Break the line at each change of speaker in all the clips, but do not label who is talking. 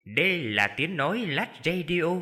Đây là tiếng nói Lách Radio.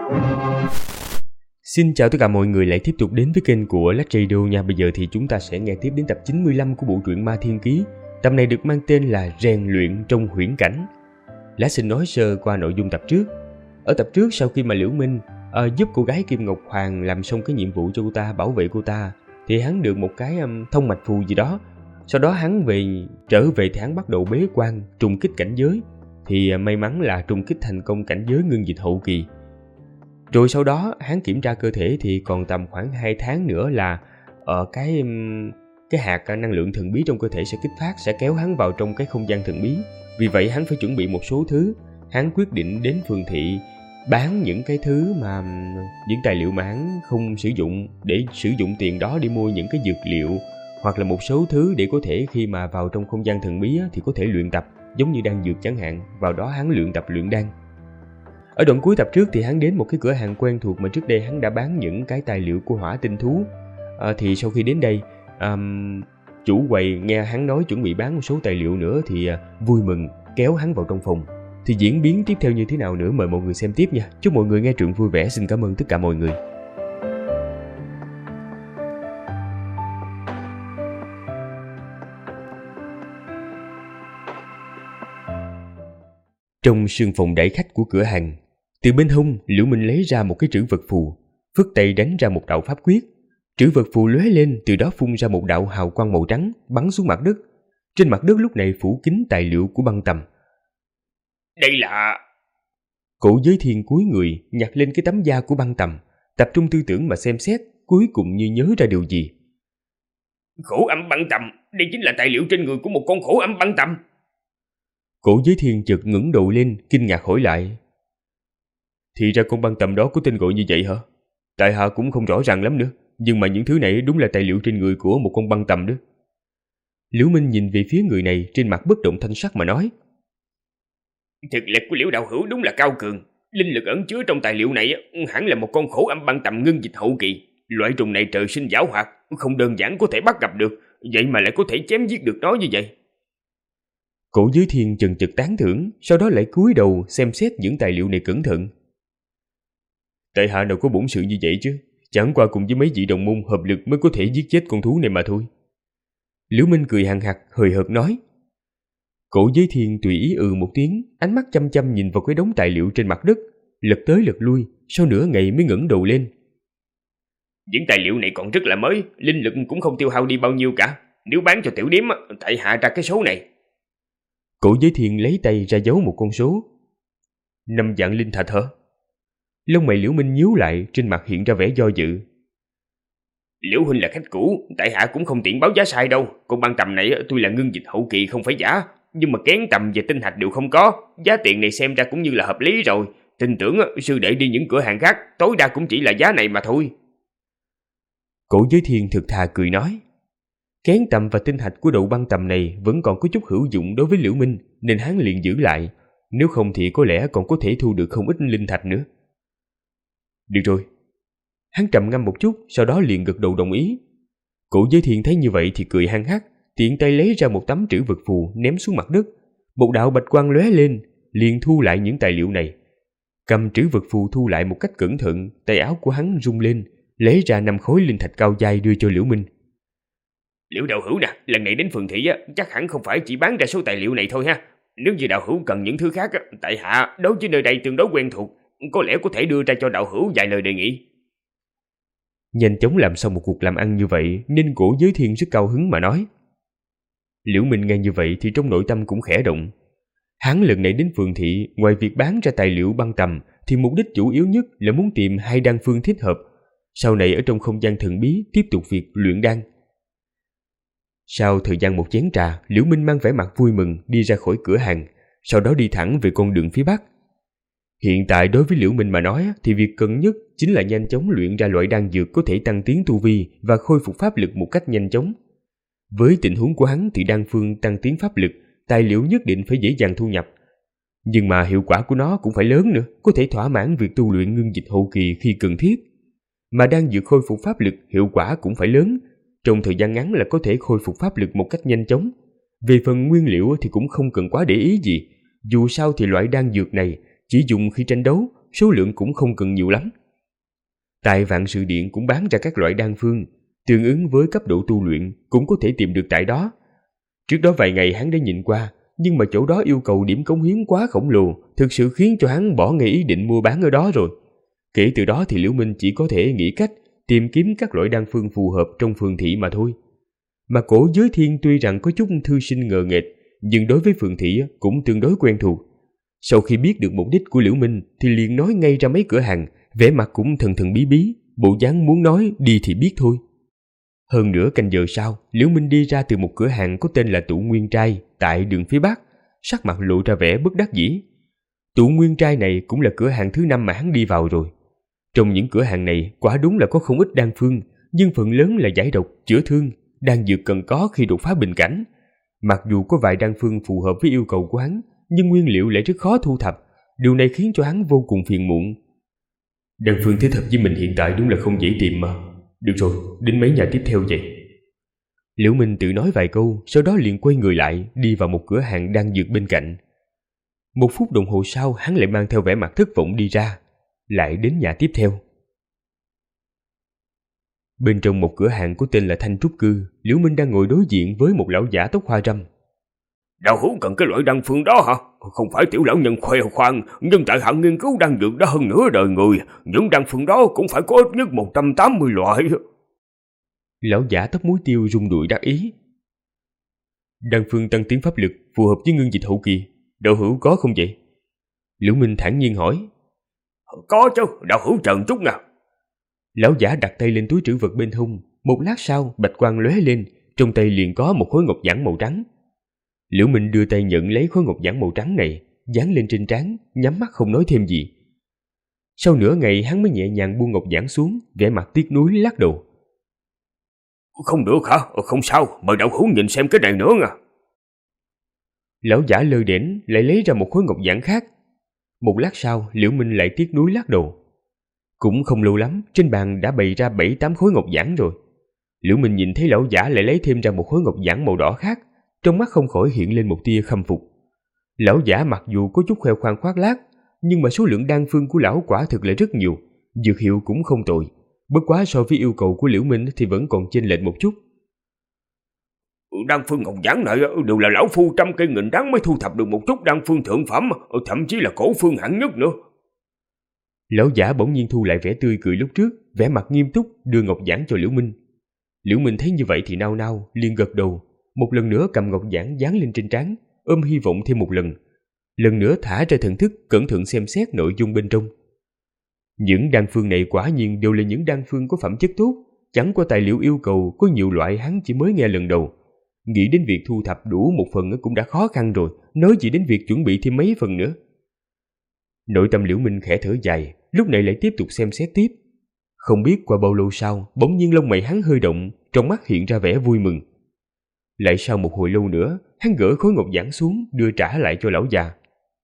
Xin chào tất cả mọi người lại tiếp tục đến với kênh của Lách Radio nha. Bây giờ thì chúng ta sẽ nghe tiếp đến tập 95 của bộ truyện Ma Thiên Ký. Tập này được mang tên là Rèn luyện trong huyễn cảnh. Lát xin nói sơ qua nội dung tập trước. Ở tập trước, sau khi mà Liễu Minh giúp cô gái Kim Ngọc Hoàng làm xong cái nhiệm vụ cho cô ta, bảo vệ cô ta, thì hắn được một cái thông mạch phù gì đó. Sau đó hắn trở về thì hắn bắt đầu bế quan trùng kích cảnh giới. Thì may mắn là trùng kích thành công cảnh giới ngưng dịch hậu kỳ. Rồi sau đó hắn kiểm tra cơ thể thì còn tầm khoảng 2 tháng nữa là cái hạt năng lượng thần bí trong cơ thể sẽ kích phát, sẽ kéo hắn vào trong cái không gian thần bí. Vì vậy hắn phải chuẩn bị một số thứ. Hắn quyết định đến phường thị bán những cái thứ mà những tài liệu mà hắn không sử dụng, để sử dụng tiền đó đi mua những cái dược liệu hoặc là một số thứ để có thể khi mà vào trong không gian thần bí thì có thể luyện tập, giống như đan dược chẳng hạn. Vào đó hắn luyện tập luyện đan. Ở đoạn cuối tập trước thì hắn đến một cái cửa hàng quen thuộc mà trước đây hắn đã bán những cái tài liệu của hỏa tinh thú. Thì sau khi đến đây, chủ quầy nghe hắn nói chuẩn bị bán một số tài liệu nữa thì vui mừng kéo hắn vào trong phòng. Thì diễn biến tiếp theo như thế nào nữa mời mọi người xem tiếp nha. Chúc mọi người nghe truyện vui vẻ. Xin cảm ơn tất cả mọi người. Trong sương phòng đãi khách của cửa hàng, từ bên hông Liễu Minh lấy ra một cái trữ vật phù, phất tay đánh ra một đạo pháp quyết. Trữ vật phù lóe lên, từ đó phun ra một đạo hào quang màu trắng bắn xuống mặt đất. Trên mặt đất lúc này phủ kín tài liệu của băng tầm.
Đây là...
Cổ Giới Thiên cúi người nhặt lên cái tấm da của băng tầm, tập trung tư tưởng mà xem xét, cuối cùng như nhớ ra điều gì.
Khổ âm băng tầm, đây chính là tài liệu trên người của một con khổ âm băng tầm.
Cổ Giới Thiên chợt ngẩng đầu lên, kinh ngạc hỏi lại. Thì ra con băng tầm đó có tên gọi như vậy hả? Tại hạ cũng không rõ ràng lắm nữa, nhưng mà những thứ này đúng là tài liệu trên người của một con băng tầm đó. Liễu Minh nhìn về phía người này, trên mặt bất động thanh sắc mà nói.
Thực lực của Liễu đạo hữu đúng là cao cường. Linh lực ẩn chứa trong tài liệu này hẳn là một con khổ âm băng tầm ngưng dịch hậu kỳ. Loại trùng này trời sinh giảo hoạt, không đơn giản có thể bắt gặp được, vậy mà lại có thể chém giết được nó như vậy.
Cổ Giới Thiên chần chừ tán thưởng, sau đó lại cúi đầu xem xét những tài liệu này cẩn thận. Tại hạ đâu có bổn sự như vậy chứ, chẳng qua cùng với mấy vị đồng môn hợp lực mới có thể giết chết con thú này mà thôi. Liễu Minh cười hằn hặc, hời hợt nói. Cổ Giới Thiên tùy ý một tiếng, ánh mắt chăm chăm nhìn vào cái đống tài liệu trên mặt đất, lật tới lật lui, sau nửa ngày mới ngẩng đầu lên.
Những tài liệu này còn rất là mới, linh lực cũng không tiêu hao đi bao nhiêu cả. Nếu bán cho tiểu điếm, tại hạ ra cái số này.
Cổ Giới Thiên lấy tay ra dấu một con số. 5 vạn linh thạch hả? Lông mày Liễu Minh nhíu lại, trên mặt hiện ra vẻ do dự.
Liễu huynh là khách cũ, tại hạ cũng không tiện báo giá sai đâu. Con băng tầm này tuy là ngưng dịch hậu kỳ không phải giả, nhưng mà kén tầm và tinh thạch đều không có. Giá tiền này xem ra cũng như là hợp lý rồi. Tin tưởng sư đệ đi những cửa hàng khác, tối đa cũng chỉ là giá này mà thôi.
Cổ Giới Thiên thực thà cười nói. Kén tầm và tinh thạch của đậu băng tầm này vẫn còn có chút hữu dụng đối với Liễu Minh, nên hắn liền giữ lại. Nếu không thì có lẽ còn có thể thu được không ít linh thạch nữa. Được rồi. Hắn trầm ngâm một chút, sau đó liền gật đầu đồng ý. Cổ Giới Thiên thấy như vậy thì cười hăng hắc, tiện tay lấy ra một tấm trữ vật phù ném xuống mặt đất. Một đạo bạch quang lóe lên, liền thu lại những tài liệu này. Cầm trữ vật phù thu lại một cách cẩn thận, tay áo của hắn rung lên, lấy ra 5 khối linh thạch cao dai đưa cho Liễu Minh.
Liễu đạo hữu nè, lần này đến phường thị chắc hẳn không phải chỉ bán ra số tài liệu này thôi ha. Nếu như đạo hữu cần những thứ khác, tại hạ đối với nơi đây tương đối quen thuộc, có lẽ có thể đưa ra cho đạo hữu vài lời đề nghị.
Nhanh chóng làm xong một cuộc làm ăn như vậy nên Cổ Giới Thiên rất cao hứng mà nói. Liễu Minh nghe như vậy thì trong nội tâm cũng khẽ động. Hắn lần này đến phường thị, ngoài việc bán ra tài liệu băng tầm thì mục đích chủ yếu nhất là muốn tìm 2 đan phương thích hợp, sau này ở trong không gian thần bí tiếp tục việc luyện đan. Sau thời gian một chén trà, Liễu Minh mang vẻ mặt vui mừng đi ra khỏi cửa hàng, sau đó đi thẳng về con đường phía bắc. Hiện tại đối với Liễu Minh mà nói thì việc cần nhất chính là nhanh chóng luyện ra loại đan dược có thể tăng tiến tu vi và khôi phục pháp lực một cách nhanh chóng. Với tình huống của hắn thì đan phương tăng tiến pháp lực, tài liệu nhất định phải dễ dàng thu nhập. Nhưng mà hiệu quả của nó cũng phải lớn nữa, có thể thỏa mãn việc tu luyện ngưng dịch hậu kỳ khi cần thiết. Mà đan dược khôi phục pháp lực hiệu quả cũng phải lớn, trong thời gian ngắn là có thể khôi phục pháp lực một cách nhanh chóng. Về phần nguyên liệu thì cũng không cần quá để ý gì, dù sao thì loại đan dược này chỉ dùng khi tranh đấu, số lượng cũng không cần nhiều lắm. Tại Vạn Sự Điện cũng bán ra các loại đan phương, tương ứng với cấp độ tu luyện cũng có thể tìm được tại đó. Trước đó vài ngày hắn đã nhìn qua, nhưng mà chỗ đó yêu cầu điểm cống hiến quá khổng lồ, thực sự khiến cho hắn bỏ ngay ý định mua bán ở đó rồi. Kể từ đó thì Liễu Minh chỉ có thể nghĩ cách tìm kiếm các loại đan phương phù hợp trong phường thị mà thôi. Mà cổ giới thiên tuy rằng có chút thư sinh ngờ nghệch, nhưng đối với phường thị cũng tương đối quen thuộc. Sau khi biết được mục đích của Liễu Minh thì liền nói ngay ra mấy cửa hàng, vẻ mặt cũng thần thần bí bí, bộ dáng muốn nói đi thì biết thôi. Hơn nửa canh giờ sau, Liễu Minh đi ra từ một cửa hàng có tên là Tụ Nguyên Trai tại đường phía Bắc, sắc mặt lộ ra vẻ bất đắc dĩ. Tụ Nguyên Trai này cũng là cửa hàng thứ 5 mà hắn đi vào rồi. Trong những cửa hàng này quả đúng là có không ít đan phương, nhưng phần lớn là giải độc, chữa thương, đan dược cần có khi đột phá bình cảnh. Mặc dù có vài đan phương phù hợp với yêu cầu của hắn, nhưng nguyên liệu lại rất khó thu thập, điều này khiến cho hắn vô cùng phiền muộn. Đan phương thích hợp với mình hiện tại đúng là không dễ tìm mà. Được rồi, đến mấy nhà tiếp theo vậy. Liễu Minh tự nói vài câu, sau đó liền quay người lại, đi vào một cửa hàng đan dược bên cạnh. 1 phút đồng hồ sau, hắn lại mang theo vẻ mặt thất vọng đi ra, lại đến nhà tiếp theo. Bên trong một cửa hàng có tên là Thanh Trúc Cư, Liễu Minh đang ngồi đối diện với một lão giả tóc hoa râm.
Đạo hữu cần cái loại đan phương đó hả? Không phải tiểu lão nhân khoe khoang, nhưng tại hạ nghiên cứu đan dược đã hơn nửa đời người, những đan phương đó cũng phải có ít nhất 180 loại.
Lão giả tóc muối tiêu rung đùi đắc ý. Đan phương tăng tiến pháp lực phù hợp với ngưng dịch hậu kỳ, đạo hữu có không vậy? Liễu Minh thản nhiên hỏi.
Có chứ, đạo hữu chờ chút nào.
Lão giả đặt tay lên túi trữ vật bên hông, một lát sau bạch quang lóe lên, trong tay liền có một khối ngọc giản màu trắng. Liễu Minh đưa tay nhận lấy khối ngọc giản màu trắng này, dán lên trên trán, nhắm mắt không nói thêm gì. Sau nửa ngày hắn mới nhẹ nhàng buông ngọc giản xuống, vẻ mặt tiếc nuối lắc đầu.
Không được hả? Không sao, mời đạo hữu nhìn xem cái này nữa nha.
Lão giả lơ đễnh lại lấy ra một khối ngọc giản khác. Một lát sau, Liễu Minh lại tiếc nuối lắc đầu. Cũng không lâu lắm, trên bàn đã bày ra 7-8 khối ngọc giản rồi. Liễu Minh nhìn thấy lão giả lại lấy thêm ra một khối ngọc giản màu đỏ khác, trong mắt không khỏi hiện lên một tia khâm phục. Lão giả mặc dù có chút khoe khoang khoác lác, nhưng mà số lượng đan phương của lão quả thực là rất nhiều, dược hiệu cũng không tồi. Bất quá so với yêu cầu của Liễu Minh thì vẫn còn chênh lệch một chút.
Đan phương ngọc giản này đều là lão phu trăm cây nghìn đắng mới thu thập được một chút đan phương thượng phẩm, thậm chí là cổ phương hạng nhất nữa.
Lão giả bỗng nhiên thu lại vẻ tươi cười lúc trước, vẻ mặt nghiêm túc đưa ngọc giản cho Liễu Minh. Liễu Minh thấy như vậy thì nao nao, liền gật đầu, một lần nữa cầm ngọc giản dán lên trên trán, ôm hy vọng thêm một lần. Lần nữa thả ra thần thức, cẩn thận xem xét nội dung bên trong. Những đan phương này quả nhiên đều là những đan phương có phẩm chất tốt, chẳng qua tài liệu yêu cầu có nhiều loại hắn chỉ mới nghe lần đầu. Nghĩ đến việc thu thập đủ một phần cũng đã khó khăn rồi, nói gì đến việc chuẩn bị thêm mấy phần nữa. Nội tâm Liễu Minh khẽ thở dài, lúc này lại tiếp tục xem xét tiếp. Không biết qua bao lâu sau, bỗng nhiên lông mày hắn hơi động, trong mắt hiện ra vẻ vui mừng. Lại sau một hồi lâu nữa, hắn gỡ khối ngọc giản xuống, đưa trả lại cho lão già.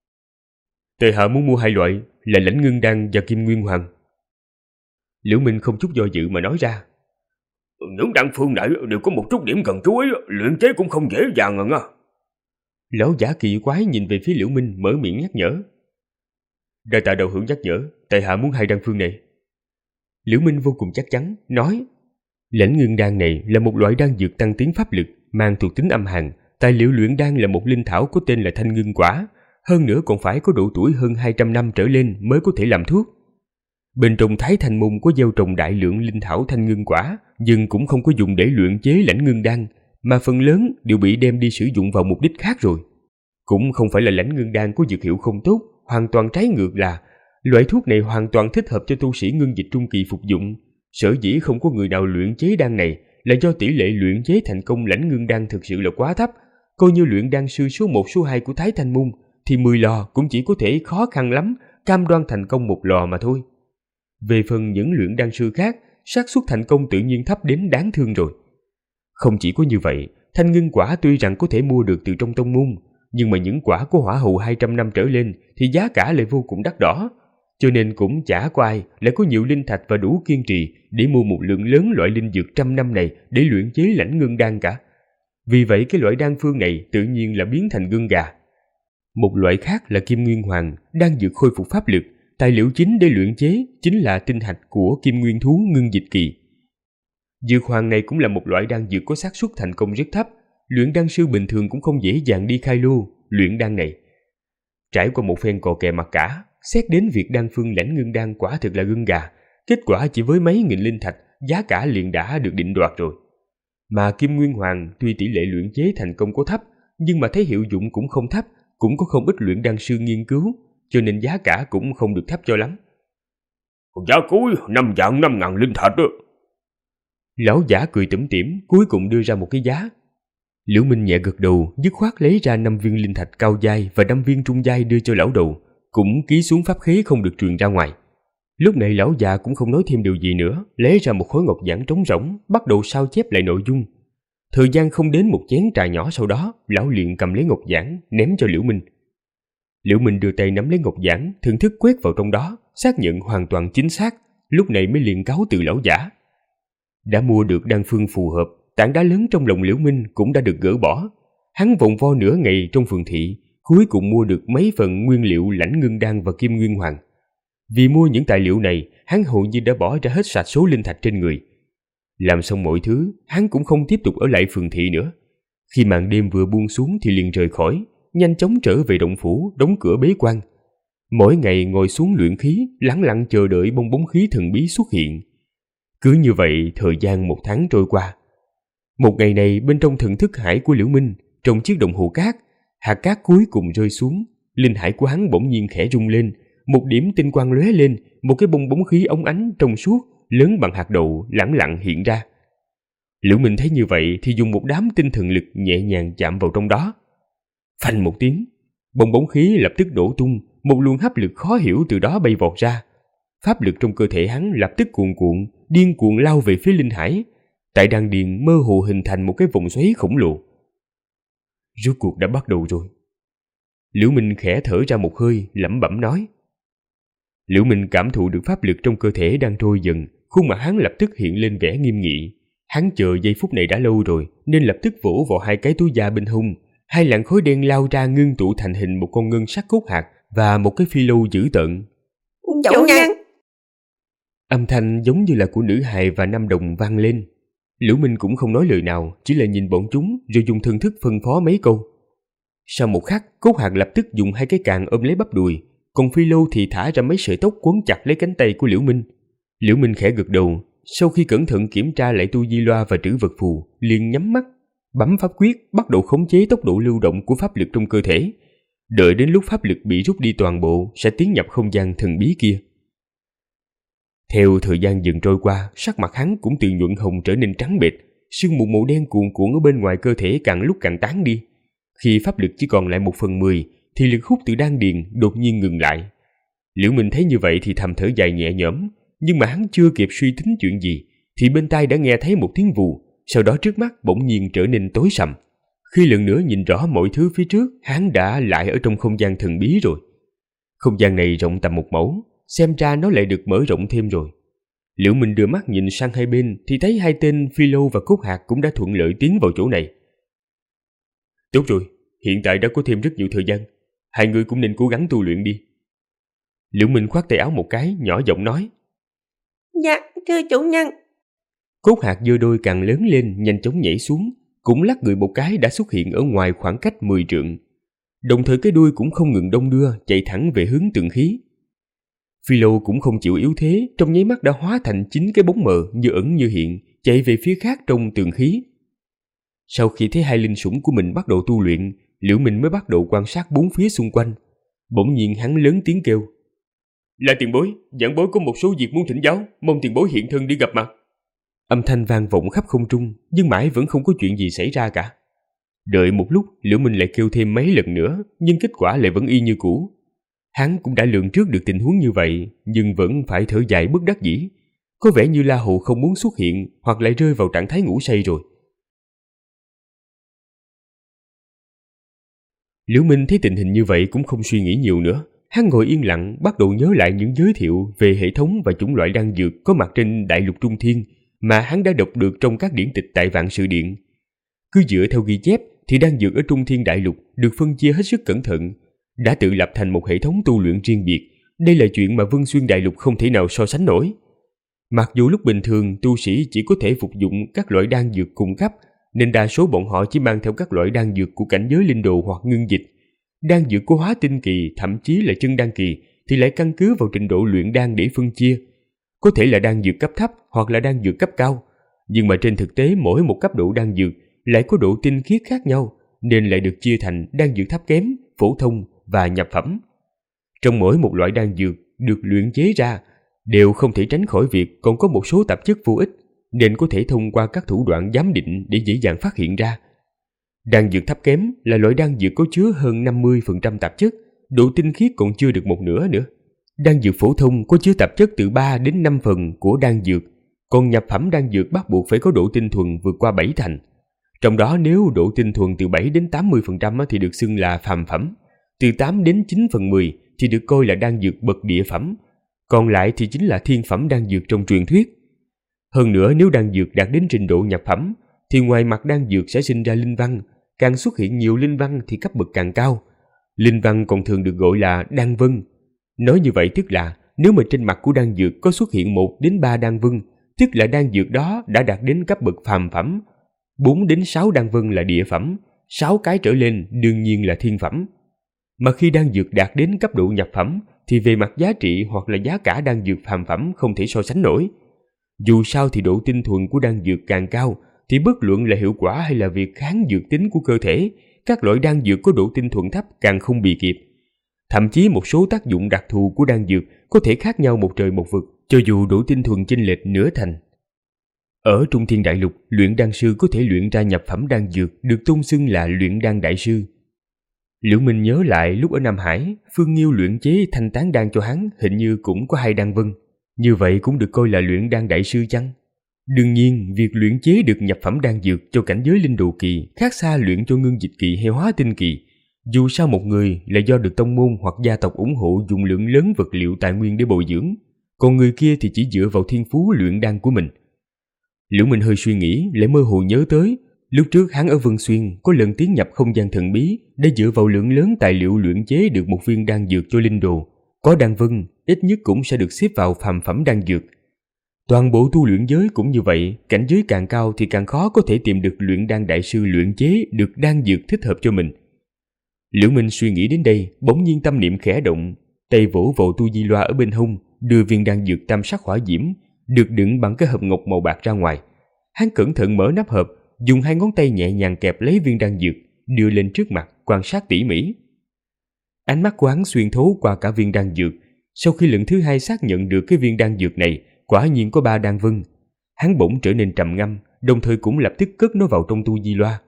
Tề hạ muốn mua 2 loại, là Lãnh Ngưng Đan và Kim Nguyên Hoàng. Liễu Minh không chút do dự mà nói ra.
Những đan phương này đều có một chút điểm cần chú ý, luyện chế cũng không dễ dàng à.
Lão giả kỳ quái nhìn về phía Liễu Minh, mở miệng nhắc nhở. Đa tạ đạo hữu nhắc nhở, tại hạ muốn 2 đan phương này. Liễu Minh vô cùng chắc chắn, nói. Lãnh Ngưng Đan này là một loại đan dược tăng tiến pháp lực, mang thuộc tính âm hàn. Tài liệu luyện đan là một linh thảo có tên là Thanh Ngưng Quả, hơn nữa còn phải có độ tuổi hơn 200 năm trở lên mới có thể làm thuốc. Bên trong Thái Thanh Môn có gieo trồng đại lượng linh thảo Thanh Ngưng Quả, nhưng cũng không có dùng để luyện chế Lãnh Ngưng Đan, mà phần lớn đều bị đem đi sử dụng vào mục đích khác rồi. Cũng không phải là Lãnh Ngưng Đan có dược hiệu không tốt, hoàn toàn trái ngược là loại thuốc này hoàn toàn thích hợp cho tu sĩ ngưng dịch trung kỳ phục dụng. Sở dĩ không có người nào luyện chế đan này là do tỷ lệ luyện chế thành công Lãnh Ngưng Đan thực sự là quá thấp. Coi như luyện đan sư số 1 số 2 của Thái Thanh Môn thì 10 lò cũng chỉ có thể khó khăn lắm cam đoan thành công 1 lò mà thôi. Về phần những luyện đan sư khác, xác suất thành công tự nhiên thấp đến đáng thương rồi. Không chỉ có như vậy, Thanh Ngưng Quả tuy rằng có thể mua được từ trong tông môn, nhưng mà những quả có hỏa hậu 200 năm trở lên thì giá cả lại vô cùng đắt đỏ, cho nên cũng chả có ai lại có nhiều linh thạch và đủ kiên trì để mua một lượng lớn loại linh dược trăm năm này để luyện chế Lãnh Ngưng Đan cả. Vì vậy cái loại đan phương này tự nhiên là biến thành gân gà. Một loại khác là kim nguyên hoàng, đang dược khôi phục pháp lực. Tài liệu chính để luyện chế chính là tinh hạch của kim nguyên thú ngưng dịch kỳ. Dược hoàng này cũng là một loại đan dược có xác suất thành công rất thấp. Luyện đan sư bình thường cũng không dễ dàng đi khai lô luyện đan này. Trải qua một phen cò kè mặc cả, xét đến việc đan phương lãnh ngưng đan quả thực là gân gà. Kết quả chỉ với mấy nghìn linh thạch, giá cả liền đã được định đoạt rồi. Mà kim nguyên hoàng tuy tỷ lệ luyện chế thành công có thấp, nhưng mà thấy hiệu dụng cũng không thấp, cũng có không ít luyện đan sư nghiên cứu, cho nên giá cả cũng không được thấp cho lắm.
Giá cuối 5 vạn 5.000 linh thạch đó.
Lão giả cười tủm tỉm, cuối cùng đưa ra một cái giá. Liễu Minh nhẹ gật đầu, dứt khoát lấy ra 5 viên linh thạch cao giai và 5 viên trung giai đưa cho lão đầu, cũng ký xuống pháp khế không được truyền ra ngoài. Lúc này lão già cũng không nói thêm điều gì nữa, lấy ra một khối ngọc giản trống rỗng, bắt đầu sao chép lại nội dung. Thời gian không đến một chén trà nhỏ sau đó, lão liền cầm lấy ngọc giản ném cho Liễu Minh. Liễu Minh đưa tay nắm lấy ngọc giản, thưởng thức quét vào trong đó, xác nhận hoàn toàn chính xác, lúc này mới liền cáo từ lão giả. Đã mua được đan phương phù hợp, tảng đá lớn trong lòng Liễu Minh cũng đã được gỡ bỏ. Hắn vòng vo nửa ngày trong phường thị, cuối cùng mua được mấy phần nguyên liệu lãnh ngưng đan và kim nguyên hoàng. Vì mua những tài liệu này, hắn hầu như đã bỏ ra hết sạch số linh thạch trên người. Làm xong mọi thứ, hắn cũng không tiếp tục ở lại phường thị nữa. Khi màn đêm vừa buông xuống thì liền rời khỏi, nhanh chóng trở về động phủ, đóng cửa bế quan. Mỗi ngày ngồi xuống luyện khí, lẳng lặng chờ đợi bong bóng khí thần bí xuất hiện. Cứ như vậy, thời gian 1 tháng trôi qua. Một ngày này, bên trong thần thức hải của Liễu Minh, trong chiếc đồng hồ cát, hạt cát cuối cùng rơi xuống, linh hải của hắn bỗng nhiên khẽ rung lên, một điểm tinh quang lóe lên, một cái bong bóng khí óng ánh trong suốt, lớn bằng hạt đậu lẳng lặng hiện ra. Liễu Minh thấy như vậy thì dùng một đám tinh thần lực nhẹ nhàng chạm vào trong đó. Phanh một tiếng, bong bóng khí lập tức nổ tung, một luồng hấp lực khó hiểu từ đó bay vọt ra. Pháp lực trong cơ thể hắn lập tức cuồn cuộn, điên cuồng lao về phía linh hải. Tại đan điền mơ hồ hình thành một cái vòng xoáy khổng lồ. Rốt cuộc đã bắt đầu rồi. Liễu Minh khẽ thở ra một hơi, lẩm bẩm nói. Liễu Minh cảm thụ được pháp lực trong cơ thể đang trôi dần, khuôn mặt hắn lập tức hiện lên vẻ nghiêm nghị. Hắn chờ giây phút này đã lâu rồi, nên lập tức vỗ vào 2 cái túi da bên hông. 2 làn khói đen lao ra ngưng tụ thành hình một con ngân sắc cốt hạt và một cái phi lâu dữ tợn.
Chủ nhân!
Âm thanh giống như là của nữ hài và nam đồng vang lên. Liễu Minh cũng không nói lời nào, chỉ là nhìn bọn chúng rồi dùng thần thức phân phó mấy câu. Sau một khắc, cốt hạt lập tức dùng 2 cái càng ôm lấy bắp đùi, còn phi lâu thì thả ra mấy sợi tóc quấn chặt lấy cánh tay của Liễu Minh. Liễu Minh khẽ gật đầu, sau khi cẩn thận kiểm tra lại tu di loa và trữ vật phù, liền nhắm mắt, bấm pháp quyết, bắt đầu khống chế tốc độ lưu động của pháp lực trong cơ thể. Đợi đến lúc pháp lực bị rút đi toàn bộ, sẽ tiến nhập không gian thần bí kia. Theo thời gian dần trôi qua, sắc mặt hắn cũng từ nhuận hồng trở nên trắng bệch, sương mù màu đen cuồn cuộn ở bên ngoài cơ thể càng lúc càng tán đi. Khi pháp lực chỉ còn lại 1/10, thì lực hút từ đan điền đột nhiên ngừng lại. Liễu Minh thấy như vậy thì thầm thở dài nhẹ nhõm, nhưng mà hắn chưa kịp suy tính chuyện gì, thì bên tai đã nghe thấy một tiếng vù, sau đó trước mắt bỗng nhiên trở nên tối sầm. Khi lần nữa nhìn rõ mọi thứ phía trước, hắn đã lại ở trong không gian thần bí rồi. Không gian này rộng tầm 1 mẫu, xem ra nó lại được mở rộng thêm rồi. Liễu Minh đưa mắt nhìn sang hai bên thì thấy 2 tên phi lâu và cốt hạt cũng đã thuận lợi tiến vào chỗ này. Tốt rồi, hiện tại đã có thêm rất nhiều thời gian, 2 người cũng nên cố gắng tu luyện đi. Liễu Minh khoát tay áo một cái, nhỏ giọng nói.
Dạ, thưa chủ nhân.
Cốt hạt giơ đôi càng lớn lên, nhanh chóng nhảy xuống, cũng lắc người một cái đã xuất hiện ở ngoài khoảng cách 10 trượng. Đồng thời cái đuôi cũng không ngừng đong đưa, chạy thẳng về hướng tường khí. Phi lâu cũng không chịu yếu thế, trong nháy mắt đã hóa thành 9 cái bóng mờ như ẩn như hiện, chạy về phía khác trong tường khí. Sau khi thấy 2 linh sủng của mình bắt đầu tu luyện, Liễu Minh mới bắt đầu quan sát 4 phía xung quanh. Bỗng nhiên hắn lớn tiếng kêu. Là tiền bối, giảng bối có một số việc muốn thỉnh giáo, mong tiền bối hiện thân đi gặp mặt. Âm thanh vang vọng khắp không trung, nhưng mãi vẫn không có chuyện gì xảy ra cả. Đợi một lúc, Liễu Minh lại kêu thêm mấy lần nữa, nhưng kết quả lại vẫn y như cũ. Hắn cũng đã lường trước được tình huống như vậy, nhưng vẫn phải thở dài bất đắc dĩ. Có vẻ như La Hầu không muốn xuất hiện, hoặc lại rơi vào trạng thái ngủ say rồi. Liễu Minh thấy tình hình như vậy cũng không suy nghĩ nhiều nữa. Hắn ngồi yên lặng, bắt đầu nhớ lại những giới thiệu về hệ thống và chủng loại đan dược có mặt trên đại lục Trung Thiên mà hắn đã đọc được trong các điển tịch tại Vạn Sự Điện. Cứ dựa theo ghi chép thì đan dược ở Trung Thiên đại lục được phân chia hết sức cẩn thận. đã tự lập thành một hệ thống tu luyện riêng biệt. Đây là chuyện mà Vân Xuyên Đại Lục không thể nào so sánh nổi. Mặc dù lúc bình thường tu sĩ chỉ có thể phục dụng các loại đan dược cung cấp, nên đa số bọn họ chỉ mang theo các loại đan dược của cảnh giới linh đồ hoặc ngưng dịch. Đan dược của hóa tinh kỳ, thậm chí là chân đan kỳ thì lại căn cứ vào trình độ luyện đan để phân chia. Có thể là đan dược cấp thấp hoặc là đan dược cấp cao, nhưng mà trên thực tế mỗi một cấp độ đan dược lại có độ tinh khiết khác nhau, nên lại được chia thành đan dược thấp kém, phổ thông và nhập phẩm. Trong mỗi một loại đan dược được luyện chế ra đều không thể tránh khỏi việc còn có một số tạp chất vô ích, nên có thể thông qua các thủ đoạn giám định để dễ dàng phát hiện ra. Đan dược thấp kém là loại đan dược có chứa hơn 50% tạp chất, độ tinh khiết còn chưa được một nửa nữa. Đan dược phổ thông có chứa tạp chất từ 3 đến 5 phần của đan dược, còn nhập phẩm đan dược bắt buộc phải có độ tinh thuần vượt qua 7 thành. Trong đó nếu độ tinh thuần từ 7 đến 80% thì được xưng là phàm phẩm, từ 8 đến 9/10 thì được coi là đan dược bậc địa phẩm, còn lại thì chính là thiên phẩm đan dược trong truyền thuyết. Hơn nữa, nếu đan dược đạt đến trình độ nhập phẩm thì ngoài mặt đan dược sẽ sinh ra linh văn, càng xuất hiện nhiều linh văn thì cấp bậc càng cao. Linh văn còn thường được gọi là đan vân. Nói như vậy tức là nếu mà trên mặt của đan dược có xuất hiện 1 đến 3 đan vân, tức là đan dược đó đã đạt đến cấp bậc phàm phẩm. 4 đến 6 đan vân là địa phẩm, 6 cái trở lên đương nhiên là thiên phẩm. Mà khi đan dược đạt đến cấp độ nhập phẩm thì về mặt giá trị hoặc là giá cả đan dược phàm phẩm không thể so sánh nổi. Dù sao thì độ tinh thuần của đan dược càng cao thì bất luận là hiệu quả hay là việc kháng dược tính của cơ thể, các loại đan dược có độ tinh thuần thấp càng không bì kịp. Thậm chí một số tác dụng đặc thù của đan dược có thể khác nhau một trời một vực, cho dù độ tinh thuần chênh lệch nửa thành. Ở Trung Thiên Đại Lục, luyện đan sư có thể luyện ra nhập phẩm đan dược được tôn xưng là luyện đan đại sư. Liễu Minh nhớ lại lúc ở Nam Hải, Phương Nghiêu luyện chế thanh tán đan cho hắn hình như cũng có 2 đan vân. Như vậy cũng được coi là luyện đan đại sư chăng? Đương nhiên, việc luyện chế được nhập phẩm đan dược cho cảnh giới linh đồ kỳ khác xa luyện cho ngưng dịch kỳ hay hóa tinh kỳ. Dù sao một người là do được tông môn hoặc gia tộc ủng hộ dùng lượng lớn vật liệu tài nguyên để bồi dưỡng, còn người kia thì chỉ dựa vào thiên phú luyện đan của mình. Liễu Minh hơi suy nghĩ lại mơ hồ nhớ tới lúc trước hắn ở Vân Xuyên có lần tiến nhập không gian thần bí để dựa vào lượng lớn tài liệu luyện chế được một viên đan dược cho linh đồ. Có đan vân ít nhất cũng sẽ được xếp vào phàm phẩm đan dược. Toàn bộ tu luyện giới cũng như vậy, cảnh giới càng cao thì càng khó có thể tìm được luyện đan đại sư luyện chế được đan dược thích hợp cho mình. Liễu Minh suy nghĩ đến đây, bỗng nhiên tâm niệm khẽ động, tay vỗ vào tu di loa ở bên hông, đưa viên đan dược tam sắc hỏa diễm được đựng bằng cái hộp ngọc màu bạc ra ngoài. Hắn cẩn thận mở nắp hộp, dùng 2 ngón tay nhẹ nhàng kẹp lấy viên đan dược, đưa lên trước mặt, quan sát tỉ mỉ. Ánh mắt của hắn xuyên thấu qua cả viên đan dược. Sau khi lần thứ 2 xác nhận được cái viên đan dược này quả nhiên có 3 đan vân, hắn bỗng trở nên trầm ngâm, đồng thời cũng lập tức cất nó vào trong tu di loa.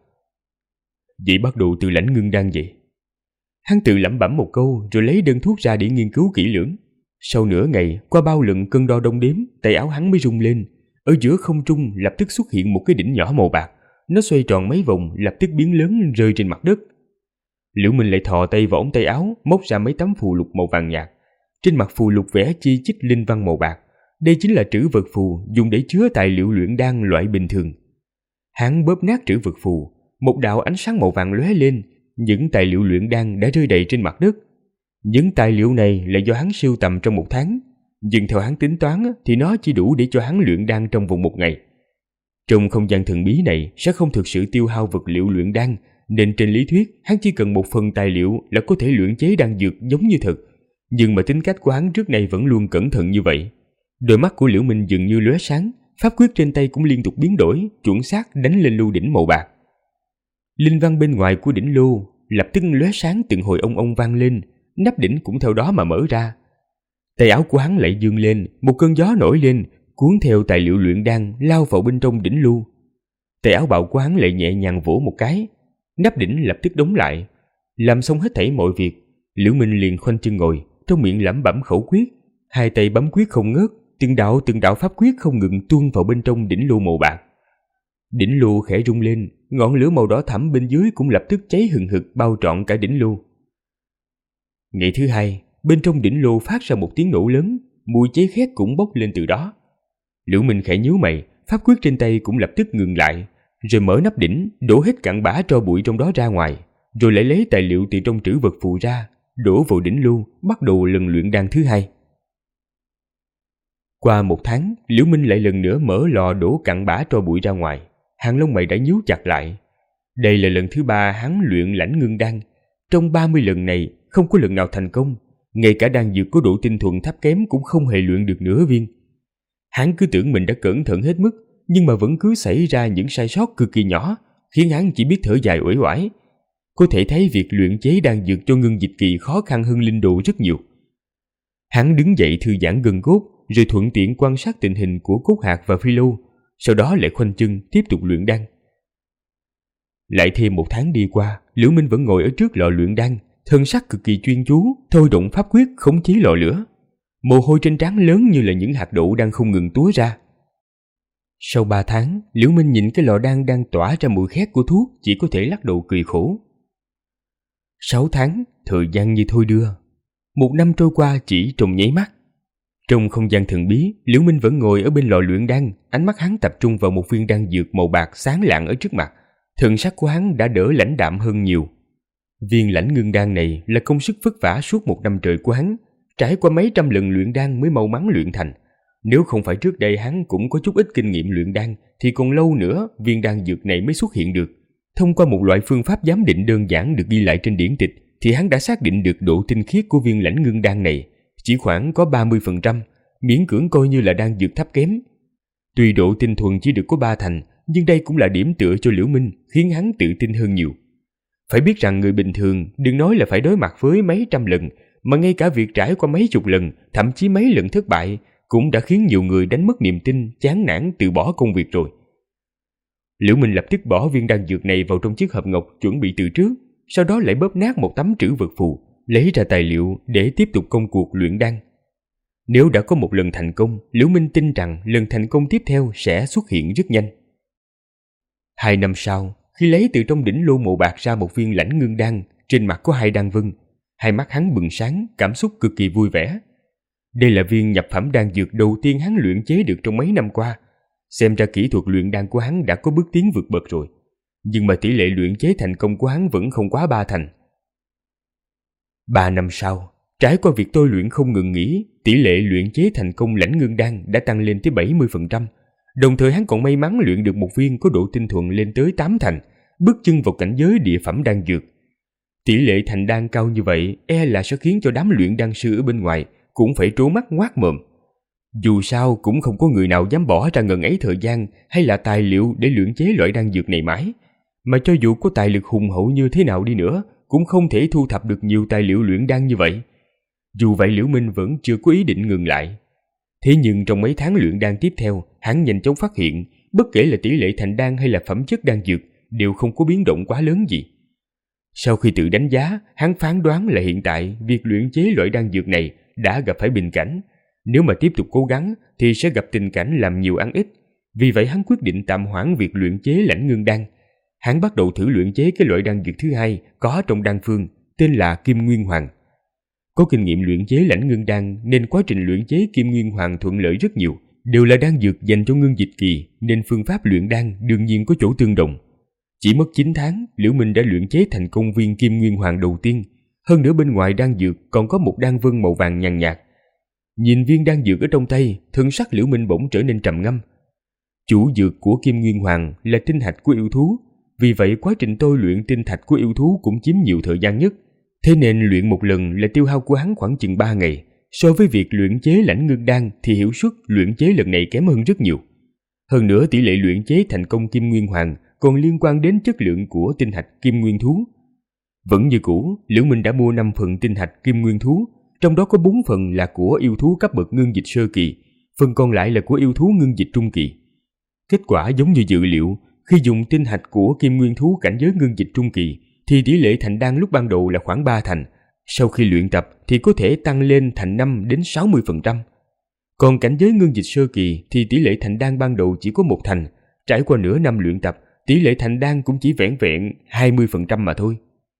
Vậy bắt đầu từ lãnh ngưng đan vậy. Hắn tự lẩm bẩm một câu rồi lấy đơn thuốc ra để nghiên cứu kỹ lưỡng. Sau nửa ngày, qua bao lần cân đo đong đếm, tay áo hắn mới rung lên. Ở giữa không trung lập tức xuất hiện một cái đỉnh nhỏ màu bạc. Nó xoay tròn mấy vòng, lập tức biến lớn rơi trên mặt đất. Liễu Minh lại thò tay vào ống tay áo, móc ra mấy tấm phù lục màu vàng nhạt. Trên mặt phù lục vẽ chi chít linh văn màu bạc. Đây chính là trữ vật phù dùng để chứa tài liệu luyện đan loại bình thường. Hắn bóp nát trữ vật phù, một đạo ánh sáng màu vàng lóe lên, những tài liệu luyện đan đã rơi đầy trên mặt đất. Những tài liệu này là do hắn sưu tầm trong 1 tháng, nhưng theo hắn tính toán thì nó chỉ đủ để cho hắn luyện đan trong vòng 1 ngày. Trong không gian thần bí này sẽ không thực sự tiêu hao vật liệu luyện đan, nên trên lý thuyết hắn chỉ cần 1 phần tài liệu là có thể luyện chế đan dược giống như thật. Nhưng mà tính cách của hắn trước nay vẫn luôn cẩn thận như vậy. Đôi mắt của Liễu Minh dường như lóe sáng, pháp quyết trên tay cũng liên tục biến đổi, chuẩn xác đánh lên lưu đỉnh màu bạc. Linh văn bên ngoài của đỉnh lô lập tức lóe sáng từng hồi ông ông vang lên, nắp đỉnh cũng theo đó mà mở ra. Tay áo của hắn lại dương lên, một cơn gió nổi lên, cuốn theo tài liệu luyện đan lao vào bên trong đỉnh lô. Tay áo bào của hắn lại nhẹ nhàng vỗ một cái, nắp đỉnh lập tức đóng lại. Làm xong hết thảy mọi việc, Liễu Minh liền khoanh chân ngồi, trong miệng lẩm bẩm khẩu quyết, 2 tay bấm quyết không ngớt, từng đạo pháp quyết không ngừng tuôn vào bên trong đỉnh lô màu bạc. Đỉnh lô khẽ rung lên, ngọn lửa màu đỏ thẫm bên dưới cũng lập tức cháy hừng hực bao trọn cả đỉnh lô. Ngày thứ 2, bên trong đỉnh lô phát ra một tiếng nổ lớn, mùi cháy khét cũng bốc lên từ đó. Liễu Minh khẽ nhíu mày, pháp quyết trên tay cũng lập tức ngừng lại, rồi mở nắp đỉnh, đổ hết cặn bã tro bụi trong đó ra ngoài, rồi lại lấy tài liệu từ trong trữ vật phù ra, đổ vào đỉnh lưu, bắt đầu lần luyện đan thứ hai. Qua 1 tháng, Liễu Minh lại lần nữa mở lò đổ cặn bã tro bụi ra ngoài. Hàng lông mày đã nhíu chặt lại. Đây là lần thứ 3 hắn luyện lãnh ngưng đan. Trong 30 lần này, không có lần nào thành công. Ngay cả đan dược có độ tinh thuần thấp kém cũng không hề luyện được nửa viên. Hắn cứ tưởng mình đã cẩn thận hết mức, nhưng mà vẫn cứ xảy ra những sai sót cực kỳ nhỏ, khiến hắn chỉ biết thở dài uể oải. Có thể thấy việc luyện chế đan dược cho ngưng dịch kỳ khó khăn hơn linh đồ rất nhiều. Hắn đứng dậy thư giãn gân cốt, rồi thuận tiện quan sát tình hình của Cốt Hạc và Phi Lâu, sau đó lại khoanh chân tiếp tục luyện đan. Lại thêm 1 tháng đi qua, Liễu Minh vẫn ngồi ở trước lò luyện đan, thân sắc cực kỳ chuyên chú, thôi động pháp quyết khống chế lò lửa. Mồ hôi trên trán lớn như là những hạt đậu đang không ngừng túa ra. Sau 3 tháng, Liễu Minh nhìn cái lò đan đang tỏa ra mùi khét của thuốc, chỉ có thể lắc đầu cười khổ. 6 tháng, thời gian như thôi đưa. 1 năm trôi qua chỉ trong nháy mắt. Trong không gian thần bí, Liễu Minh vẫn ngồi ở bên lò luyện đan, ánh mắt hắn tập trung vào một viên đan dược màu bạc sáng lạng ở trước mặt. Thần sắc của hắn đã đỡ lãnh đạm hơn nhiều. Viên lãnh ngưng đan này là công sức vất vả suốt 1 năm trời của hắn, trải qua mấy trăm lần luyện đan mới mau mắn luyện thành. Nếu không phải trước đây hắn cũng có chút ít kinh nghiệm luyện đan, thì còn lâu nữa viên đan dược này mới xuất hiện được. Thông qua một loại phương pháp giám định đơn giản được ghi lại trên điển tịch, thì hắn đã xác định được độ tinh khiết của viên lãnh ngưng đan này, chỉ khoảng có 30%, miễn cưỡng coi như là đan dược thấp kém. Tuy độ tinh thuần chỉ được có 3 thành, nhưng đây cũng là điểm tựa cho Liễu Minh, khiến hắn tự tin hơn nhiều. Phải biết rằng người bình thường đừng nói là phải đối mặt với mấy trăm lần, mà ngay cả việc trải qua mấy chục lần, thậm chí mấy lần thất bại, cũng đã khiến nhiều người đánh mất niềm tin, chán nản từ bỏ công việc rồi. Liễu Minh lập tức bỏ viên đan dược này vào trong chiếc hộp ngọc chuẩn bị từ trước, sau đó lại bóp nát một tấm trữ vật phù, lấy ra tài liệu để tiếp tục công cuộc luyện đan. Nếu đã có một lần thành công, Liễu Minh tin rằng lần thành công tiếp theo sẽ xuất hiện rất nhanh. 2 năm sau, khi lấy từ trong đỉnh lô mộ bạc ra một viên lãnh ngưng đan, trên mặt có 2 đan vân, hai mắt hắn bừng sáng, cảm xúc cực kỳ vui vẻ. Đây là viên nhập phẩm đan dược đầu tiên hắn luyện chế được trong mấy năm qua. Xem ra kỹ thuật luyện đan của hắn đã có bước tiến vượt bậc rồi. Nhưng mà tỷ lệ luyện chế thành công của hắn vẫn không quá 3 thành. 3 năm sau, trải qua việc tôi luyện không ngừng nghỉ, tỷ lệ luyện chế thành công lãnh ngưng đan đã tăng lên tới 70%. Đồng thời hắn còn may mắn luyện được một viên có độ tinh thuần lên tới 8 thành, bước chân vào cảnh giới địa phẩm đan dược. Tỷ lệ thành đan cao như vậy e là sẽ khiến cho đám luyện đan sư ở bên ngoài cũng phải trố mắt ngoác mồm. Dù sao cũng không có người nào dám bỏ ra ngần ấy thời gian hay là tài liệu để luyện chế loại đan dược này mãi. Mà cho dù có tài lực hùng hậu như thế nào đi nữa, cũng không thể thu thập được nhiều tài liệu luyện đan như vậy. Dù vậy Liễu Minh vẫn chưa có ý định ngừng lại. Thế nhưng trong mấy tháng luyện đan tiếp theo, hắn nhanh chóng phát hiện, bất kể là tỷ lệ thành đan hay là phẩm chất đan dược, đều không có biến động quá lớn gì. Sau khi tự đánh giá, hắn phán đoán là hiện tại việc luyện chế loại đan dược này đã gặp phải bình cảnh. Nếu mà tiếp tục cố gắng thì sẽ gặp tình cảnh làm nhiều ăn ít. Vì vậy hắn quyết định tạm hoãn việc luyện chế lãnh ngưng đan. Hắn bắt đầu thử luyện chế cái loại đan dược thứ hai có trong đan phương, tên là Kim Nguyên Hoàng. Có kinh nghiệm luyện chế lãnh ngưng đan nên quá trình luyện chế Kim Nguyên Hoàng thuận lợi rất nhiều. Đều là đan dược dành cho ngưng dịch kỳ nên phương pháp luyện đan đương nhiên có chỗ tương đồng. Chỉ mất 9 tháng, Liễu Minh đã luyện chế thành công viên Kim Nguyên Hoàng đầu tiên. Hơn nữa bên ngoài đan dược còn có một đan vân màu vàng nhàn nhạt. Nhìn viên đan dược ở trong tay, thân sắc Liễu Minh bỗng trở nên trầm ngâm. Chủ dược của Kim Nguyên Hoàng là tinh hạch của yêu thú, vì vậy quá trình tôi luyện tinh thạch của yêu thú cũng chiếm nhiều thời gian nhất. Thế nên luyện một lần là tiêu hao của hắn khoảng chừng 3 ngày. So với việc luyện chế lãnh ngưng đan thì hiệu suất luyện chế lần này kém hơn rất nhiều. Hơn nữa tỷ lệ luyện chế thành công Kim Nguyên Hoàng còn liên quan đến chất lượng của tinh hạch Kim Nguyên Thú. Vẫn như cũ, Liễu Minh đã mua 5 phần tinh hạch Kim Nguyên Thú, trong đó có 4 phần là của yêu thú cấp bậc ngưng dịch sơ kỳ, phần còn lại là của yêu thú ngưng dịch trung kỳ. Kết quả giống như dự liệu, khi dùng tinh hạch của Kim Nguyên Thú cảnh giới ngưng dịch trung kỳ thì tỷ lệ thành đan lúc ban đầu là khoảng 3 thành, sau khi luyện tập thì có thể tăng lên thành 5 đến 60%. Còn cảnh giới ngưng dịch sơ kỳ thì tỷ lệ thành đan ban đầu chỉ có 1 thành, trải qua nửa năm luyện tập, tỷ lệ thành đan cũng chỉ vẻn vẹn 20% mà thôi.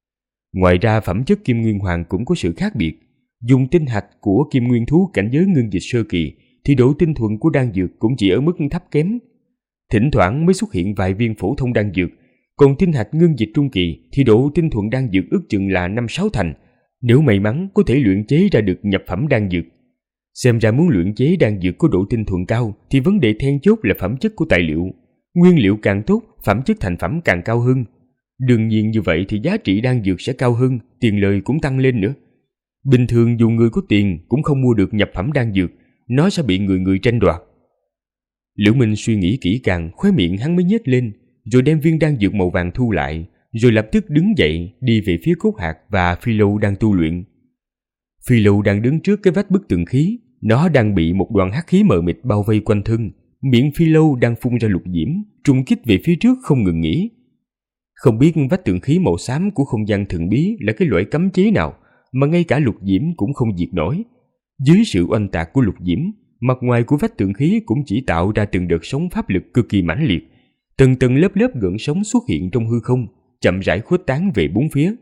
Ngoài ra phẩm chất Kim Nguyên Hoàng cũng có sự khác biệt. Dùng tinh hạch của Kim Nguyên Thú cảnh giới ngưng dịch sơ kỳ thì độ tinh thuần của đan dược cũng chỉ ở mức thấp kém. Thỉnh thoảng mới xuất hiện vài viên phổ thông đan dược, còn tinh hạch ngưng dịch trung kỳ thì độ tinh thuần đan dược ước chừng là 5-6 thành, Nếu may mắn có thể luyện chế ra được nhập phẩm đan dược. Xem ra muốn luyện chế đan dược có độ tinh thuần cao thì vấn đề then chốt là phẩm chất của tài liệu. Nguyên liệu càng tốt, phẩm chất thành phẩm càng cao hơn. Đương nhiên như vậy thì giá trị đan dược sẽ cao hơn, tiền lời cũng tăng lên nữa. Bình thường dù người có tiền cũng không mua được nhập phẩm đan dược, nó sẽ bị người người tranh đoạt. Liễu Minh suy nghĩ kỹ càng, khóe miệng hắn mới nhếch lên, rồi đem viên đan dược màu vàng thu lại, rồi lập tức đứng dậy đi về phía Cốt Hạc và Phi Lâu đang tu luyện. Phi Lâu đang đứng trước cái vách bức tường khí, nó đang bị một đoàn hắc khí mờ mịt bao vây quanh thân, miệng Phi Lâu đang phun ra lục diễm, trùng kích về phía trước không ngừng nghỉ. Không biết vách tường khí màu xám của không gian thần bí là cái loại cấm chế nào mà ngay cả lục diễm cũng không diệt nổi. Dưới sự oanh tạc của lục diễm, mặt ngoài của vách tường khí cũng chỉ tạo ra từng đợt sóng pháp lực cực kỳ mãnh liệt, từng tầng lớp lớp gợn sóng xuất hiện trong hư không, chậm rãi khuếch tán về bốn phía.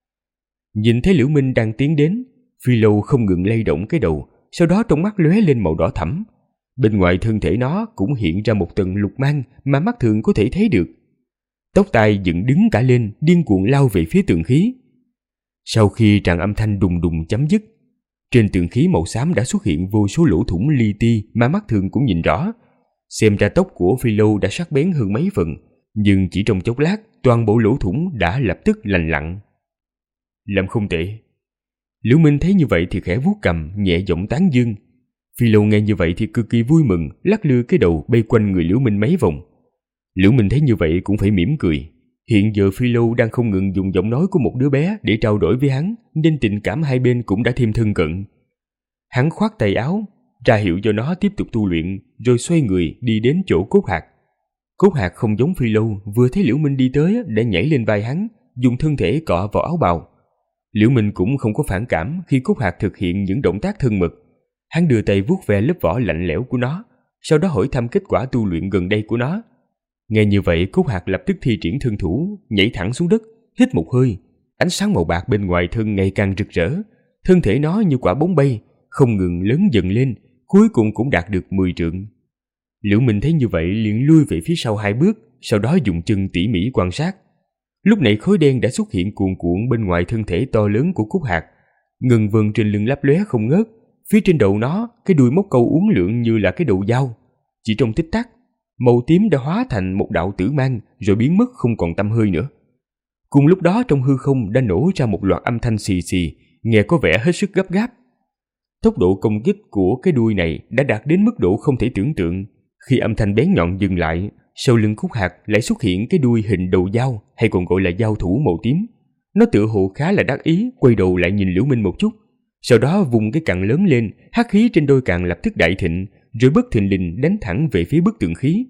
Nhìn thấy Liễu Minh đang tiến đến, Phi Lâu không ngừng lay động cái đầu, sau đó trong mắt lóe lên màu đỏ thẫm. Bên ngoài thân thể nó cũng hiện ra một tầng lục mang mà mắt thường có thể thấy được. Tóc tai dựng đứng cả lên, điên cuồng lao về phía tường khí. Sau khi tràng âm thanh đùng đùng chấm dứt, trên tường khí màu xám đã xuất hiện vô số lỗ thủng li ti mà mắt thường cũng nhìn rõ. Xem ra tóc của Phi Lâu đã sắc bén hơn mấy phần, nhưng chỉ trong chốc lát, toàn bộ lỗ thủng đã lập tức lành lặn. Làm không tệ. Liễu Minh thấy như vậy thì khẽ vuốt cằm, nhẹ giọng tán dương. Phi Lâu nghe như vậy thì cực kỳ vui mừng, lắc lư cái đầu bay quanh người Liễu Minh mấy vòng. Liễu Minh thấy như vậy cũng phải mỉm cười. Hiện giờ Phi Lâu đang không ngừng dùng giọng nói của một đứa bé để trao đổi với hắn, nên tình cảm hai bên cũng đã thêm thân cận. Hắn khoác tay áo, ra hiệu cho nó tiếp tục tu luyện, rồi xoay người đi đến chỗ Cốt Hạc. Cốt Hạc không giống Phi Lâu, vừa thấy Liễu Minh đi tới đã nhảy lên vai hắn, dùng thân thể cọ vào áo bào. Liễu Minh cũng không có phản cảm khi Cốt Hạc thực hiện những động tác thân mật. Hắn đưa tay vuốt ve lớp vỏ lạnh lẽo của nó, sau đó hỏi thăm kết quả tu luyện gần đây của nó. Nghe như vậy, Cốt Hạc lập tức thi triển thân thủ, nhảy thẳng xuống đất, hít một hơi. Ánh sáng màu bạc bên ngoài thân ngày càng rực rỡ, thân thể nó như quả bóng bay, không ngừng lớn dần lên, cuối cùng cũng đạt được 10 trượng. Liễu Minh thấy như vậy liền lui về phía sau 2 bước, sau đó dùng chân tỉ mỉ quan sát. Lúc này khói đen đã xuất hiện cuồn cuộn bên ngoài thân thể to lớn của Cốt Hạc, ngừng vần trên lưng lấp lóe không ngớt. Phía trên đầu nó, cái đuôi móc câu uốn lượn như là cái đầu dao. Chỉ trong tích tắc, màu tím đã hóa thành một đạo tử mang rồi biến mất không còn tăm hơi nữa. Cùng lúc đó trong hư không đã nổ ra một loạt âm thanh xì xì, nghe có vẻ hết sức gấp gáp. Tốc độ công kích của cái đuôi này đã đạt đến mức độ không thể tưởng tượng. Khi âm thanh bén nhọn dừng lại, sau lưng Cốt Hạc lại xuất hiện cái đuôi hình đầu dao, hay còn gọi là dao thủ màu tím. Nó tựa hồ khá là đắc ý, quay đầu lại nhìn Liễu Minh một chút, sau đó vùng cái cằm lớn lên, hắc khí trên đôi cằm lập tức đại thịnh, rồi bất thình lình đánh thẳng về phía bức tường khí.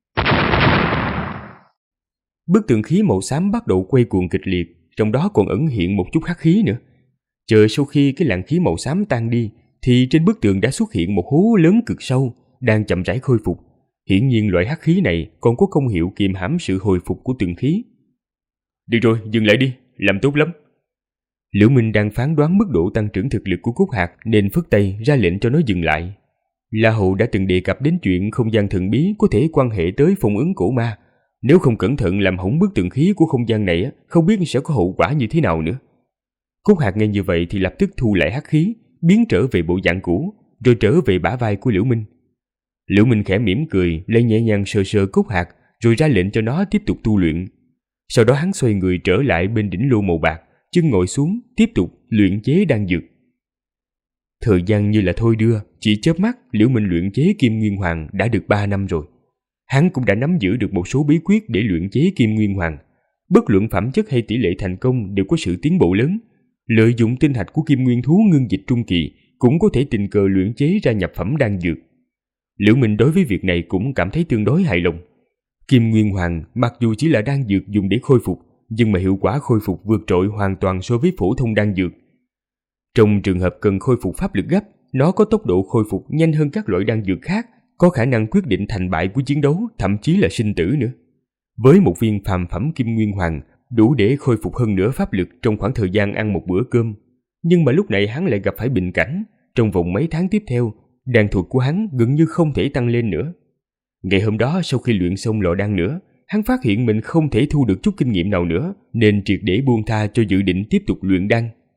Bức tường khí màu xám bắt đầu quay cuồng kịch liệt, trong đó còn ẩn hiện một chút hắc khí nữa. Chờ sau khi cái làn khí màu xám tan đi, thì trên bức tường đã xuất hiện một hố lớn cực sâu, đang chậm rãi khôi phục. Hiển nhiên loại hắc khí này còn có công hiệu kiềm hãm sự hồi phục của tường khí. Được rồi, dừng lại đi, làm tốt lắm. Liễu Minh đang phán đoán mức độ tăng trưởng thực lực của Cốt Hạc nên phất tay ra lệnh cho nó dừng lại. La Hầu đã từng đề cập đến chuyện không gian thần bí có thể quan hệ tới phong ấn cổ ma. Nếu không cẩn thận làm hỏng bức tường khí của không gian này, không biết sẽ có hậu quả như thế nào nữa. Cốt Hạc nghe như vậy thì lập tức thu lại hắc khí, biến trở về bộ dạng cũ, rồi trở về bả vai của Liễu Minh. Liễu Minh khẽ mỉm cười, lấy nhẹ nhàng sờ sờ Cốt Hạc, rồi ra lệnh cho nó tiếp tục tu luyện. Sau đó hắn xoay người trở lại bên đỉnh lô màu bạc, chân ngồi xuống, tiếp tục luyện chế đan dược. Thời gian như là thôi đưa, chỉ chớp mắt, Liễu Minh luyện chế Kim Nguyên Hoàng đã được 3 năm rồi. Hắn cũng đã nắm giữ được một số bí quyết để luyện chế Kim Nguyên Hoàng. Bất luận phẩm chất hay tỷ lệ thành công đều có sự tiến bộ lớn. Lợi dụng tinh hạch của Kim Nguyên thú ngưng dịch trung kỳ, cũng có thể tình cờ luyện chế ra nhập phẩm đan dược. Liễu Minh đối với việc này cũng cảm thấy tương đối hài lòng. Kim Nguyên Hoàng mặc dù chỉ là đan dược dùng để khôi phục, nhưng mà hiệu quả khôi phục vượt trội hoàn toàn so với phổ thông đan dược. Trong trường hợp cần khôi phục pháp lực gấp, nó có tốc độ khôi phục nhanh hơn các loại đan dược khác, có khả năng quyết định thành bại của chiến đấu, thậm chí là sinh tử nữa. Với một viên phàm phẩm Kim Nguyên Hoàng, đủ để khôi phục hơn nửa pháp lực trong khoảng thời gian ăn một bữa cơm. Nhưng mà lúc này hắn lại gặp phải bình cảnh, trong vòng mấy tháng tiếp theo, đan thuật của hắn gần như không thể tăng lên nữa. Ngày hôm đó sau khi luyện xong lò đan nữa, hắn phát hiện mình không thể thu được chút kinh nghiệm nào nữa, nên triệt để buông tha cho dự định tiếp tục luyện đan.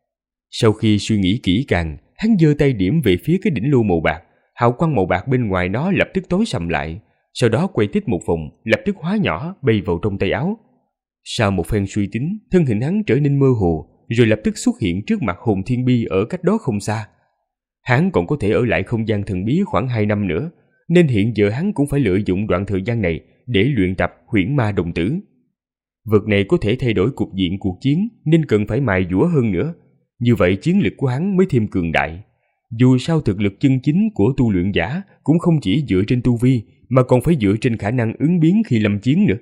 Sau khi suy nghĩ kỹ càng, hắn giơ tay điểm về phía cái đỉnh lô màu bạc. Hào quang màu bạc bên ngoài nó lập tức tối sầm lại, sau đó quay tít một vòng, lập tức hóa nhỏ bay vào trong tay áo. Sau một phen suy tính, thân hình hắn trở nên mơ hồ, rồi lập tức xuất hiện trước mặt Hồn Thiên Bi ở cách đó không xa. Hắn còn có thể ở lại không gian thần bí khoảng 2 năm nữa, nên hiện giờ hắn cũng phải lợi dụng đoạn thời gian này để luyện tập Huyễn Ma Đồng Tử. Vật này có thể thay đổi cục diện cuộc chiến, nên cần phải mài dũa hơn nữa. Như vậy chiến lực của hắn mới thêm cường đại. Dù sao thực lực chân chính của tu luyện giả cũng không chỉ dựa trên tu vi, mà còn phải dựa trên khả năng ứng biến khi lâm chiến nữa.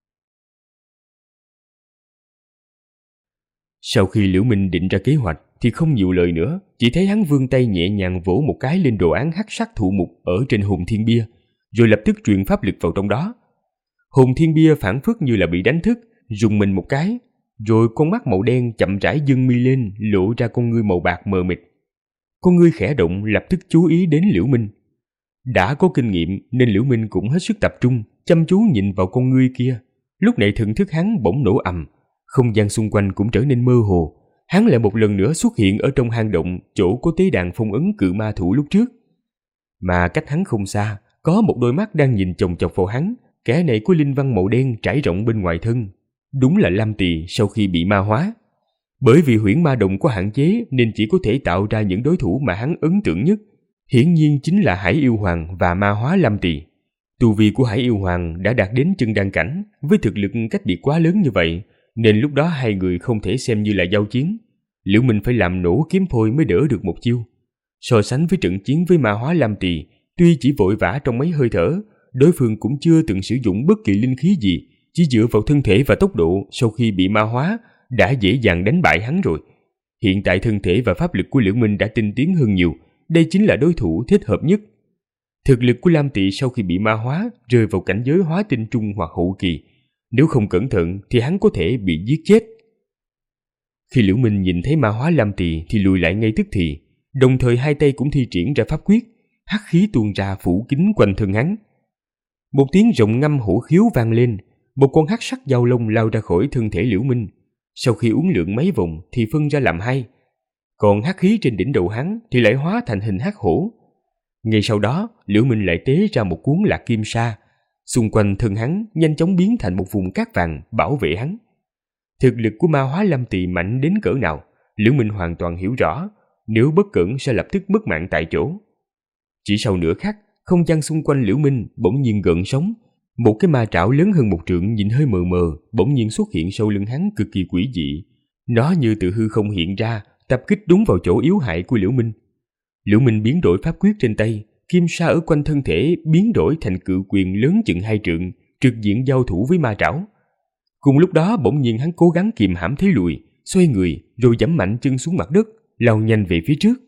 Sau khi Liễu Minh định ra kế hoạch thì không nhiều lời nữa, chỉ thấy hắn vươn tay nhẹ nhàng vỗ một cái lên đồ án hắc sắc thụ mục ở trên Hồn Thiên Bia, rồi lập tức truyền pháp lực vào trong đó. Hồn Thiên Bia phảng phất như là bị đánh thức, rùng mình một cái, rồi con mắt màu đen chậm rãi dâng mi lên, lộ ra con ngươi màu bạc mờ mịt. Con ngươi khẽ động lập tức chú ý đến Liễu Minh. Đã có kinh nghiệm nên Liễu Minh cũng hết sức tập trung, chăm chú nhìn vào con ngươi kia. Lúc này thần thức hắn bỗng nổ ầm, không gian xung quanh cũng trở nên mơ hồ. Hắn lại một lần nữa xuất hiện ở trong hang động chỗ có tế đàn phong ấn cự ma thủ lúc trước. Mà cách hắn không xa, có một đôi mắt đang nhìn chòng chọc vào hắn. Kẻ này có linh văn màu đen trải rộng bên ngoài thân. Đúng là Lam Tỳ sau khi bị ma hóa. Bởi vì Huyễn Ma Động có hạn chế nên chỉ có thể tạo ra những đối thủ mà hắn ấn tượng nhất. Hiển nhiên chính là Hải Yêu Hoàng và ma hóa Lam Tỳ. Tu vi của Hải Yêu Hoàng đã đạt đến chân đan cảnh, với thực lực cách biệt quá lớn như vậy, nên lúc đó hai người không thể xem như là giao chiến. Liễu Minh phải làm nổ kiếm phôi mới đỡ được một chiêu. So sánh với trận chiến với ma hóa Lam Tỳ, tuy chỉ vội vã trong mấy hơi thở, đối phương cũng chưa từng sử dụng bất kỳ linh khí gì, chỉ dựa vào thân thể và tốc độ sau khi bị ma hóa đã dễ dàng đánh bại hắn rồi. Hiện tại thân thể và pháp lực của Liễu Minh đã tinh tiến hơn nhiều, đây chính là đối thủ thích hợp nhất. Thực lực của Lam Tỳ sau khi bị ma hóa rơi vào cảnh giới hóa tinh trung hoặc hậu kỳ, nếu không cẩn thận thì hắn có thể bị giết chết. Khi Liễu Minh nhìn thấy ma hóa Lam Tỳ thì lùi lại ngay tức thì, đồng thời hai tay cũng thi triển ra pháp quyết, hắc khí tuôn ra phủ kín quanh thân hắn. Một tiếng rồng ngâm hổ khiếu vang lên, một con hắc sắc dao lông lao ra khỏi thân thể Liễu Minh. Sau khi uốn lượn mấy vòng thì phân ra làm hai, còn hắc khí trên đỉnh đầu hắn thì lại hóa thành hình hắc hổ. Ngay sau đó, Liễu Minh lại tế ra một cuốn lạc kim sa, xung quanh thân hắn nhanh chóng biến thành một vùng cát vàng bảo vệ hắn. Thực lực của ma hóa Lam Tỳ mạnh đến cỡ nào, Liễu Minh hoàn toàn hiểu rõ, nếu bất cẩn sẽ lập tức mất mạng tại chỗ. Chỉ sau nửa khắc, không gian xung quanh Liễu Minh bỗng nhiên gợn sóng, một cái ma trảo lớn hơn một trượng nhìn hơi mờ mờ bỗng nhiên xuất hiện sau lưng hắn cực kỳ quỷ dị. Nó như từ hư không hiện ra, tập kích đúng vào chỗ yếu hại của Liễu Minh. Liễu Minh biến đổi pháp quyết trên tay, kim sa ở quanh thân thể biến đổi thành cự quyền lớn chừng 2 trượng, trực diện giao thủ với ma trảo. Cùng lúc đó bỗng nhiên hắn cố gắng kìm hãm thế lùi, xoay người rồi giẫm mạnh chân xuống mặt đất, lao nhanh về phía trước.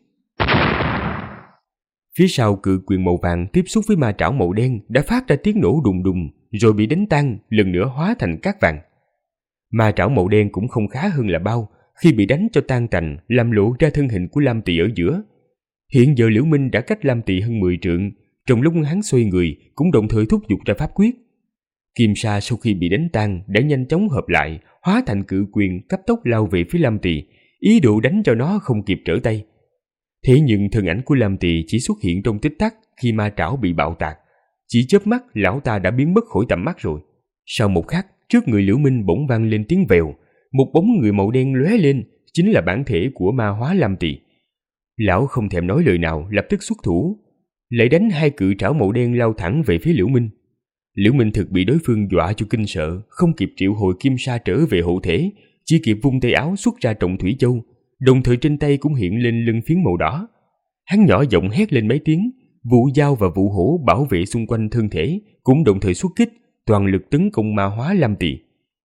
Phía sau cự quyền màu vàng tiếp xúc với ma trảo màu đen đã phát ra tiếng nổ đùng đùng, rồi bị đánh tan, lần nữa hóa thành cát vàng. Ma trảo màu đen cũng không khá hơn là bao, khi bị đánh cho tan tành, làm lộ ra thân hình của Lam Tỳ ở giữa. Hiện giờ Liễu Minh đã cách Lam Tỳ hơn 10 trượng, trong lúc hắn xoay người cũng đồng thời thúc giục ra pháp quyết. Kim sa sau khi bị đánh tan đã nhanh chóng hợp lại, hóa thành cự quyền cấp tốc lao về phía Lam Tỳ, ý đồ đánh cho nó không kịp trở tay. Thế nhưng thân ảnh của Lam Tỳ chỉ xuất hiện trong tích tắc khi ma trảo bị bạo tạc. Chỉ chớp mắt lão ta đã biến mất khỏi tầm mắt rồi. Sau một khắc, trước người Liễu Minh bỗng vang lên tiếng vèo, một bóng người màu đen lóe lên, chính là bản thể của ma hóa Lam Tỳ. Lão không thèm nói lời nào lập tức xuất thủ, lại đánh hai cự trảo màu đen lao thẳng về phía Liễu Minh. Liễu Minh thực bị đối phương dọa cho kinh sợ, không kịp triệu hồi kim sa trở về hộ thể, chỉ kịp vung tay áo xuất ra Trọng Thủy Châu, đồng thời trên tay cũng hiện lên lân phiến màu đỏ. Hắn nhỏ giọng hét lên mấy tiếng, Vũ Dao và Vũ Hổ bảo vệ xung quanh thân thể cũng đồng thời xuất kích, toàn lực tấn công ma hóa Lam Tỳ.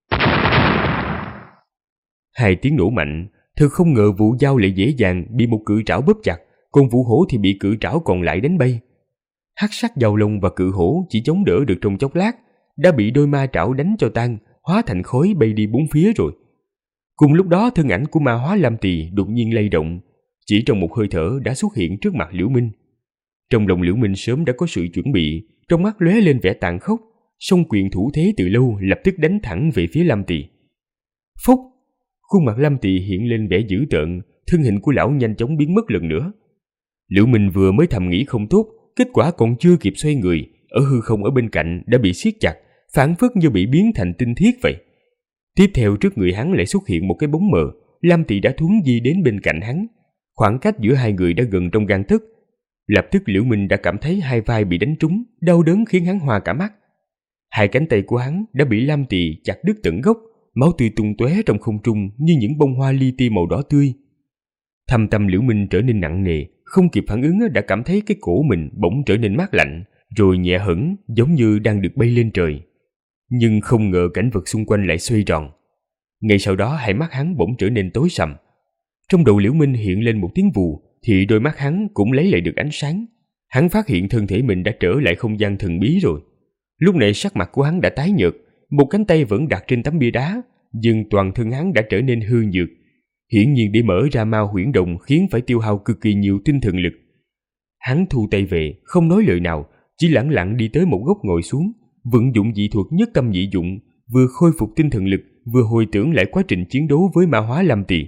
Hai tiếng nổ mạnh, thật không ngờ Vũ Dao lại dễ dàng bị một cự trảo bóp chặt, còn Vũ Hổ thì bị cự trảo còn lại đánh bay. Hắc sắc dao lông và cự hổ chỉ chống đỡ được trong chốc lát, đã bị đôi ma trảo đánh cho tan, hóa thành khói bay đi bốn phía rồi. Cùng lúc đó thân ảnh của ma hóa Lam Tỳ đột nhiên lay động, chỉ trong một hơi thở đã xuất hiện trước mặt Liễu Minh. Trong lòng Liễu Minh sớm đã có sự chuẩn bị, trong mắt lóe lên vẻ tàn khốc, song quyền thủ thế từ lâu lập tức đánh thẳng về phía Lam Tỳ. Phốc! Khuôn mặt Lam Tỳ hiện lên vẻ dữ tợn, thân hình của lão nhanh chóng biến mất lần nữa. Liễu Minh vừa mới thầm nghĩ không tốt, kết quả còn chưa kịp xoay người, ở hư không ở bên cạnh đã bị siết chặt, phảng phất như bị biến thành tinh thiết vậy. Tiếp theo trước người hắn lại xuất hiện một cái bóng mờ, Lam Tỳ đã thuấn di đến bên cạnh hắn. Khoảng cách giữa hai người đã gần trong gang tấc. Lập tức Liễu Minh đã cảm thấy hai vai bị đánh trúng, đau đớn khiến hắn hoa cả mắt. Hai cánh tay của hắn đã bị Lam Tỳ chặt đứt tận gốc, máu tươi tung tóe trong không trung như những bông hoa li ti màu đỏ tươi. Thâm tâm Liễu Minh trở nên nặng nề, không kịp phản ứng đã cảm thấy cái cổ mình bỗng trở nên mát lạnh, rồi nhẹ hẫng giống như đang được bay lên trời. Nhưng không ngờ cảnh vật xung quanh lại xoay tròn. Ngay sau đó hai mắt hắn bỗng trở nên tối sầm. Trong đầu Liễu Minh hiện lên một tiếng vù, thì đôi mắt hắn cũng lấy lại được ánh sáng. Hắn phát hiện thân thể mình đã trở lại không gian thần bí rồi. Lúc này sắc mặt của hắn đã tái nhợt, một cánh tay vẫn đặt trên tấm bia đá, nhưng toàn thân hắn đã trở nên hư nhược. Hiển nhiên để mở ra ma huyễn đồng khiến phải tiêu hao cực kỳ nhiều tinh thần lực. Hắn thu tay về, không nói lời nào, chỉ lẳng lặng đi tới một góc ngồi xuống, vận dụng dị thuật nhất tâm nhị dụng, vừa khôi phục tinh thần lực, vừa hồi tưởng lại quá trình chiến đấu với ma hóa Lam Tỳ.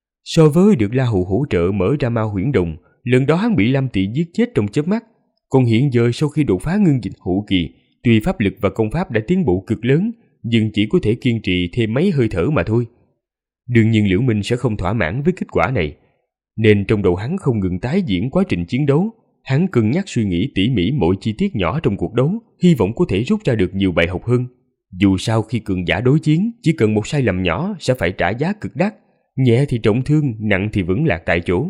So với được La Hầu hỗ trợ mở ra ma huyễn đồng, lần đó hắn bị Lam Tỳ giết chết trong chớp mắt. Còn hiện giờ sau khi đột phá ngưng dịch hậu kỳ, tuy pháp lực và công pháp đã tiến bộ cực lớn, nhưng chỉ có thể kiên trì thêm mấy hơi thở mà thôi. Đương nhiên Liễu Minh sẽ không thỏa mãn với kết quả này, nên trong đầu hắn không ngừng tái diễn quá trình chiến đấu. Hắn cân nhắc suy nghĩ tỉ mỉ mỗi chi tiết nhỏ trong cuộc đấu, hy vọng có thể rút ra được nhiều bài học hơn. Dù sao khi cường giả đối chiến, chỉ cần một sai lầm nhỏ sẽ phải trả giá cực đắt, nhẹ thì trọng thương, nặng thì vững lạc tại chỗ.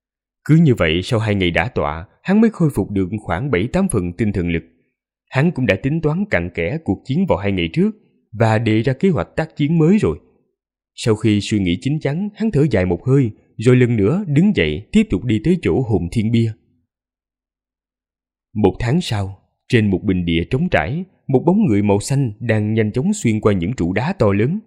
Cứ như vậy sau 2 ngày đả tọa, hắn mới khôi phục được khoảng 7-8 phần tinh thần lực. Hắn cũng đã tính toán cặn kẽ cuộc chiến vào 2 ngày trước và đề ra kế hoạch tác chiến mới rồi. Sau khi suy nghĩ chín chắn, hắn thở dài một hơi, rồi lần nữa đứng dậy tiếp tục đi tới chỗ hồn thiên bia. 1 tháng sau, trên một bình địa trống trải, một bóng người màu xanh đang nhanh chóng xuyên qua những trụ đá to lớn.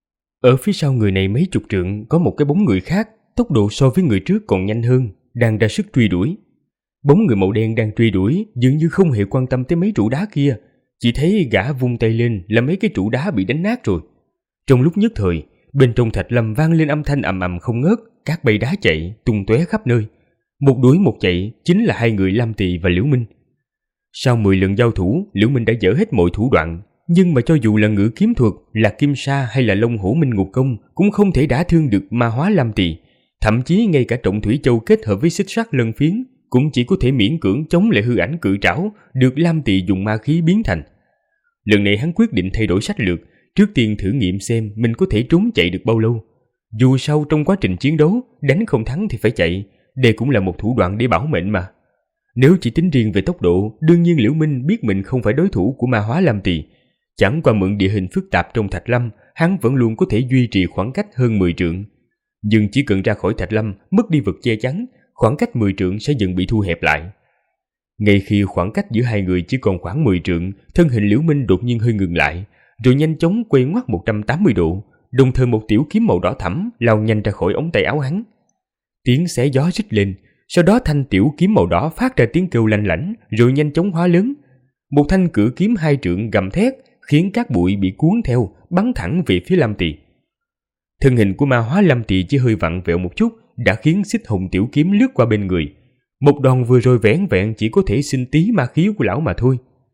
Ở phía sau người này mấy chục trượng có một cái bóng người khác, tốc độ so với người trước còn nhanh hơn, đang ra sức truy đuổi. Bóng người màu đen đang truy đuổi dường như không hề quan tâm tới mấy trụ đá kia, chỉ thấy gã vung tay lên là mấy cái trụ đá bị đánh nát rồi. Trong lúc nhất thời, bên trong thạch lâm vang lên âm thanh ầm ầm không ngớt, cát bay đá chạy tung tóe khắp nơi. Một đuổi một chạy chính là hai người Lam Tỳ và Liễu Minh. Sau 10 lần giao thủ, Liễu Minh đã dở hết mọi thủ đoạn, nhưng mà cho dù là ngự kiếm thuật, là kim sa hay là Long Hổ Minh Ngục Công cũng không thể đả thương được ma hóa Lam Tỳ. Thậm chí ngay cả Trọng Thủy Châu kết hợp với xích sắt lân phiến cũng chỉ có thể miễn cưỡng chống lại hư ảnh cự trảo được Lam Tỳ dùng ma khí biến thành. Lần này hắn quyết định thay đổi sách lược, trước tiên thử nghiệm xem mình có thể trốn chạy được bao lâu. Dù sao trong quá trình chiến đấu, đánh không thắng thì phải chạy, đây cũng là một thủ đoạn để bảo mệnh mà. Nếu chỉ tính riêng về tốc độ, đương nhiên Liễu Minh biết mình không phải đối thủ của ma hóa Lam Tỳ. Chẳng qua mượn địa hình phức tạp trong thạch lâm, hắn vẫn luôn có thể duy trì khoảng cách hơn 10 trượng. Nhưng chỉ cần ra khỏi thạch lâm, mất đi vật che chắn, khoảng cách 10 trượng sẽ dần bị thu hẹp lại. Ngay khi khoảng cách giữa hai người chỉ còn khoảng 10 trượng, thân hình Liễu Minh đột nhiên hơi ngừng lại, rồi nhanh chóng quay ngoắt 180 độ, đồng thời một tiểu kiếm màu đỏ thẫm lao nhanh ra khỏi ống tay áo hắn. Tiếng xé gió rít lên, sau đó thanh tiểu kiếm màu đỏ phát ra tiếng kêu lanh lảnh, rồi nhanh chóng hóa lớn. Một thanh cự kiếm 2 trượng gầm thét, khiến các bụi bị cuốn theo, bắn thẳng về phía Lam Tỳ. Thân hình của ma hóa Lam Tỳ chỉ hơi vặn vẹo một chút, đã khiến xích hồng tiểu kiếm lướt qua bên người. Một đòn vừa rồi vẻn vẹn chỉ có thể sinh tí ma khí của lão mà thôi.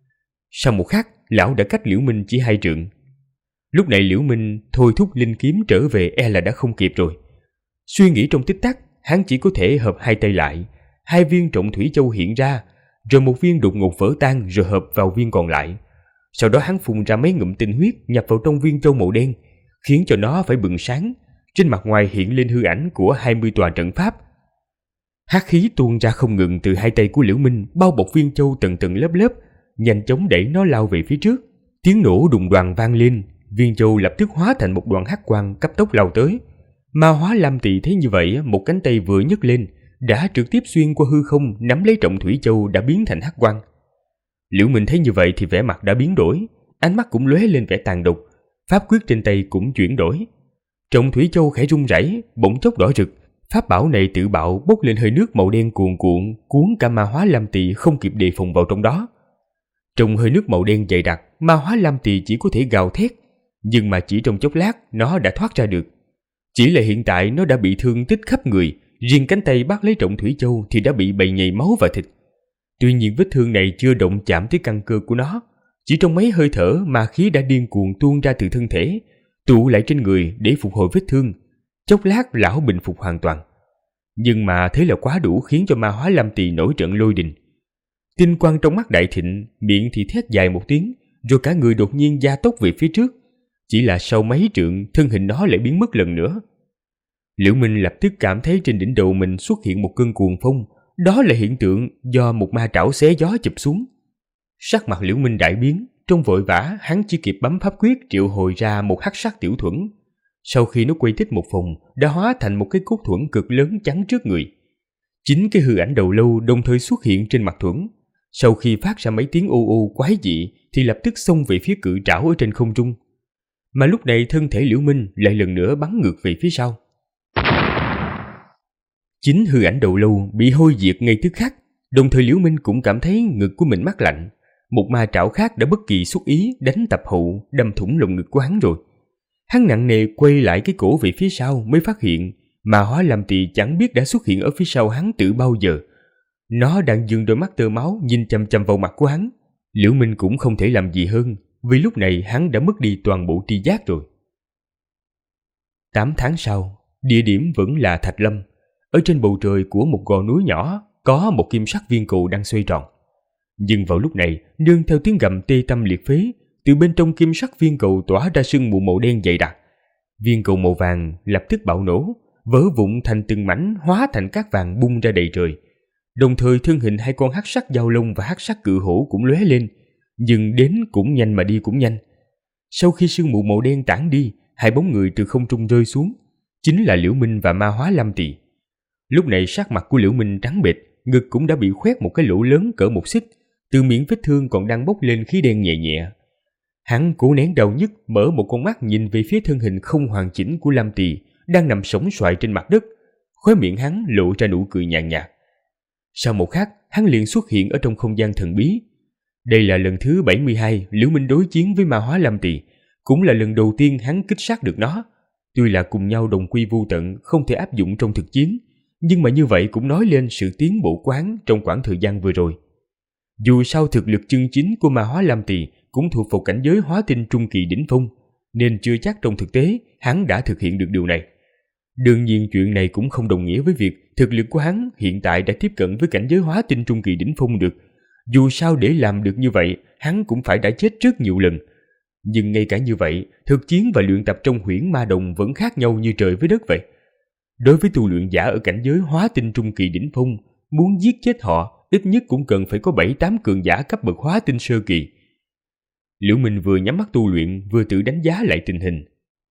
Sau một khắc, lão đã cách Liễu Minh chỉ 2 trượng. Lúc này Liễu Minh thôi thúc linh kiếm trở về e là đã không kịp rồi. Suy nghĩ trong tích tắc, hắn chỉ có thể hợp 2 tay lại, 2 viên Trọng Thủy Châu hiện ra, rồi một viên đột ngột vỡ tan rồi hợp vào viên còn lại. Sau đó hắn phun ra mấy ngụm tinh huyết nhập vào trong viên châu màu đen, khiến cho nó phải bừng sáng. Trên mặt ngoài hiện lên hư ảnh của 20 tòa trận pháp. Hắc khí tuôn ra không ngừng từ 2 tay của Liễu Minh, bao bọc viên châu tầng tầng lớp lớp, nhanh chóng đẩy nó lao về phía trước. Tiếng nổ đùng đoàng vang lên, viên châu lập tức hóa thành một đoàn hắc quang cấp tốc lao tới. Ma hóa Lam Tỳ thấy như vậy, một cánh tay vừa nhấc lên, đã trực tiếp xuyên qua hư không nắm lấy Trọng Thủy Châu đã biến thành hắc quang. Liễu Minh thấy như vậy thì vẻ mặt đã biến đổi, ánh mắt cũng lóe lên vẻ tàn độc, pháp quyết trên tay cũng chuyển đổi. Trọng Thủy Châu khẽ rung rẩy, bỗng chốc đỏ rực, pháp bảo này tự bạo bốc lên hơi nước màu đen cuồn cuộn, cuốn cả ma hóa Lam Tỳ không kịp đề phòng vào trong đó. Trong hơi nước màu đen dày đặc, ma hóa Lam Tỳ chỉ có thể gào thét, nhưng mà chỉ trong chốc lát nó đã thoát ra được. Chỉ là hiện tại nó đã bị thương tích khắp người, riêng cánh tay bắt lấy Trọng Thủy Châu thì đã bị bầy nhầy máu và thịt. Tuy nhiên vết thương này chưa động chạm tới căn cơ của nó, chỉ trong mấy hơi thở ma khí đã điên cuồng tuôn ra từ thân thể, tụ lại trên người để phục hồi vết thương. Chốc lát lão bình phục hoàn toàn. Nhưng mà thế là quá đủ khiến cho Ma Hóa Lam Tỳ nổi trận lôi đình. Tinh quang trong mắt đại thịnh, miệng thì thét dài một tiếng, rồi cả người đột nhiên gia tốc về phía trước. Chỉ là sau mấy trượng, thân hình nó lại biến mất lần nữa. Liễu Minh lập tức cảm thấy trên đỉnh đầu mình xuất hiện một cơn cuồng phong. Đó là hiện tượng do một ma trảo xé gió chụp xuống. Sắc mặt Liễu Minh đại biến, trong vội vã hắn chỉ kịp bấm pháp quyết triệu hồi ra một hắc sắc tiểu thuẫn. Sau khi nó quay tích một vòng, đã hóa thành một cái cốt thuẫn cực lớn chắn trước người. Chính cái hư ảnh đầu lâu đồng thời xuất hiện trên mặt thuẫn. Sau khi phát ra mấy tiếng ô ô quái dị thì lập tức xông về phía cự trảo ở trên không trung. Mà lúc này thân thể Liễu Minh lại lần nữa bắn ngược về phía sau. Chính hư ảnh đầu lâu bị hôi diệt ngay tức khắc, đồng thời Liễu Minh cũng cảm thấy ngực của mình mát lạnh. Một ma trảo khác đã bất kỳ xuất ý đánh tập hậu, đâm thủng lồng ngực của hắn rồi. Hắn nặng nề quay lại cái cổ về phía sau mới phát hiện Ma Hóa Lam Tỳ chẳng biết đã xuất hiện ở phía sau hắn từ bao giờ. Nó đang dừng đôi mắt tơ máu nhìn chằm chằm vào mặt của hắn. Liễu Minh cũng không thể làm gì hơn, vì lúc này hắn đã mất đi toàn bộ tri giác rồi. 8 tháng sau, địa điểm vẫn là Thạch Lâm. Ở trên bầu trời của một gò núi nhỏ có một kim sắc viên cầu đang xoay tròn. Nhưng vào lúc này, nương theo tiếng gầm tê tâm liệt phế, từ bên trong kim sắc viên cầu tỏa ra sương mù màu đen dày đặc. Viên cầu màu vàng lập tức bạo nổ, vỡ vụn thành từng mảnh, hóa thành cát vàng bung ra đầy trời. Đồng thời thân hình hai con hắc sắc giao long và hắc sắc cự hổ cũng lóe lên, nhưng đến cũng nhanh mà đi cũng nhanh. Sau khi sương mù màu đen tản đi, hai bóng người từ không trung rơi xuống, chính là Liễu Minh và Ma Hóa Lam Tỳ. Lúc này sắc mặt của Liễu Minh trắng bệch, ngực cũng đã bị khoét một cái lỗ lớn cỡ một xích, từ miệng vết thương còn đang bốc lên khí đen nhẹ nhẹ. Hắn cố nén đau nhức, mở một con mắt nhìn về phía thân hình không hoàn chỉnh của Lam Tỳ đang nằm sóng xoài trên mặt đất, khóe miệng hắn lộ ra nụ cười nhàn nhạt. Sau một khắc, hắn liền xuất hiện ở trong không gian thần bí. Đây là lần thứ 72 Liễu Minh đối chiến với Ma Hóa Lam Tỳ, cũng là lần đầu tiên hắn kích sát được nó. Tuy là cùng nhau đồng quy vu tận, không thể áp dụng trong thực chiến, nhưng mà như vậy cũng nói lên sự tiến bộ quán trong khoảng thời gian vừa rồi. Dù sao thực lực chân chính của Ma Hóa Lam Tỳ cũng thuộc vào cảnh giới hóa tinh trung kỳ đỉnh phong, nên chưa chắc trong thực tế hắn đã thực hiện được điều này. Đương nhiên chuyện này cũng không đồng nghĩa với việc thực lực của hắn hiện tại đã tiếp cận với cảnh giới hóa tinh trung kỳ đỉnh phong được. Dù sao để làm được như vậy, hắn cũng phải đã chết rất nhiều lần. Nhưng ngay cả như vậy, thực chiến và luyện tập trong huyễn ma đồng vẫn khác nhau như trời với đất vậy. Đối với tu luyện giả ở cảnh giới hóa tinh trung kỳ đỉnh phong, muốn giết chết họ, ít nhất cũng cần phải có 7-8 cường giả cấp bậc hóa tinh sơ kỳ. Liễu Minh vừa nhắm mắt tu luyện, vừa tự đánh giá lại tình hình.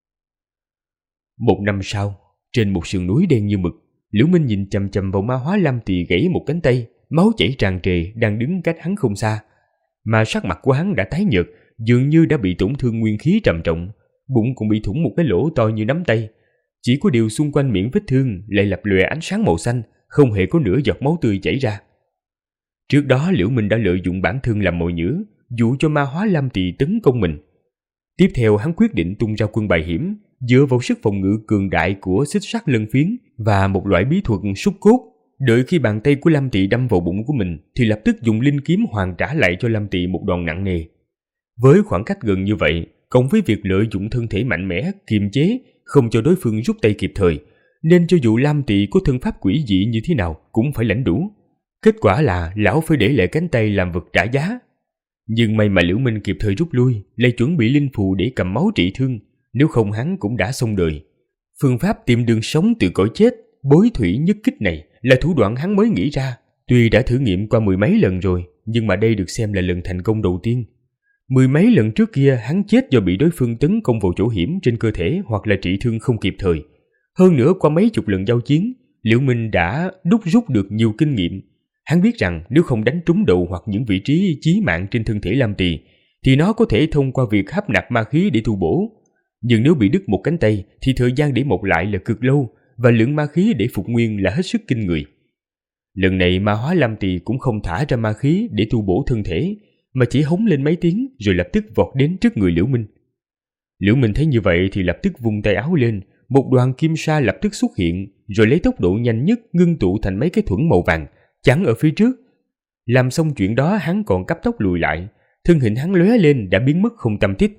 1 năm sau, trên một sườn núi đen như mực, Liễu Minh nhìn chằm chằm vào Ma Hóa Lam Tỳ gãy một cánh tay, máu chảy tràn trề đang đứng cách hắn không xa. Mà sắc mặt của hắn đã tái nhợt, dường như đã bị tổn thương nguyên khí trầm trọng, bụng cũng bị thủng một cái lỗ to như nắm tay. Chỉ có điều xung quanh miệng vết thương lại lập lòe ánh sáng màu xanh, không hề có nửa giọt máu tươi chảy ra. Trước đó Liễu Minh đã lợi dụng bản thân làm mồi nhử, dụ cho Ma Hóa Lam Tỳ tấn công mình. Tiếp theo hắn quyết định tung ra quân bài hiểm, dựa vào sức phòng ngự cường đại của xích sắt lân phiến và một loại bí thuật xúc cốt. Đợi khi bàn tay của Lam Tỳ đâm vào bụng của mình thì lập tức dùng linh kiếm hoàn trả lại cho Lam Tỳ một đòn nặng nề. Với khoảng cách gần như vậy, cộng với việc lợi dụng thân thể mạnh mẽ kiềm chế, không cho đối phương rút tay kịp thời, nên cho dù Lam Tỳ có thân pháp quỷ dị như thế nào cũng phải lãnh đủ. Kết quả là lão phải để lại cánh tay làm vật trả giá. Nhưng may mà Liễu Minh kịp thời rút lui, lại chuẩn bị linh phù để cầm máu trị thương, nếu không hắn cũng đã xong đời. Phương pháp tìm đường sống từ cõi chết, bối thủy nhất kích này là thủ đoạn hắn mới nghĩ ra. Tuy đã thử nghiệm qua 10 mấy lần rồi, nhưng mà đây được xem là lần thành công đầu tiên. 10 mấy lần trước kia hắn chết do bị đối phương tấn công vào chỗ hiểm trên cơ thể hoặc là trị thương không kịp thời. Hơn nữa qua mấy chục lần giao chiến, Liễu Minh đã đúc rút được nhiều kinh nghiệm. Hắn biết rằng nếu không đánh trúng đầu hoặc những vị trí chí mạng trên thân thể Lam Tỳ, thì nó có thể thông qua việc hấp nạp ma khí để tu bổ. Nhưng nếu bị đứt một cánh tay thì thời gian để mọc lại là cực lâu, và lượng ma khí để phục nguyên là hết sức kinh người. Lần này Ma Hóa Lam Tỳ cũng không thả ra ma khí để tu bổ thân thể, mà chỉ hống lên mấy tiếng rồi lập tức vọt đến trước người Liễu Minh. Liễu Minh thấy như vậy thì lập tức vung tay áo lên, một đoàn kim sa lập tức xuất hiện, rồi lấy tốc độ nhanh nhất ngưng tụ thành mấy cái thuẫn màu vàng chắn ở phía trước. Làm xong chuyện đó, hắn còn cấp tốc lùi lại, thân hình hắn lóe lên đã biến mất không tăm tích.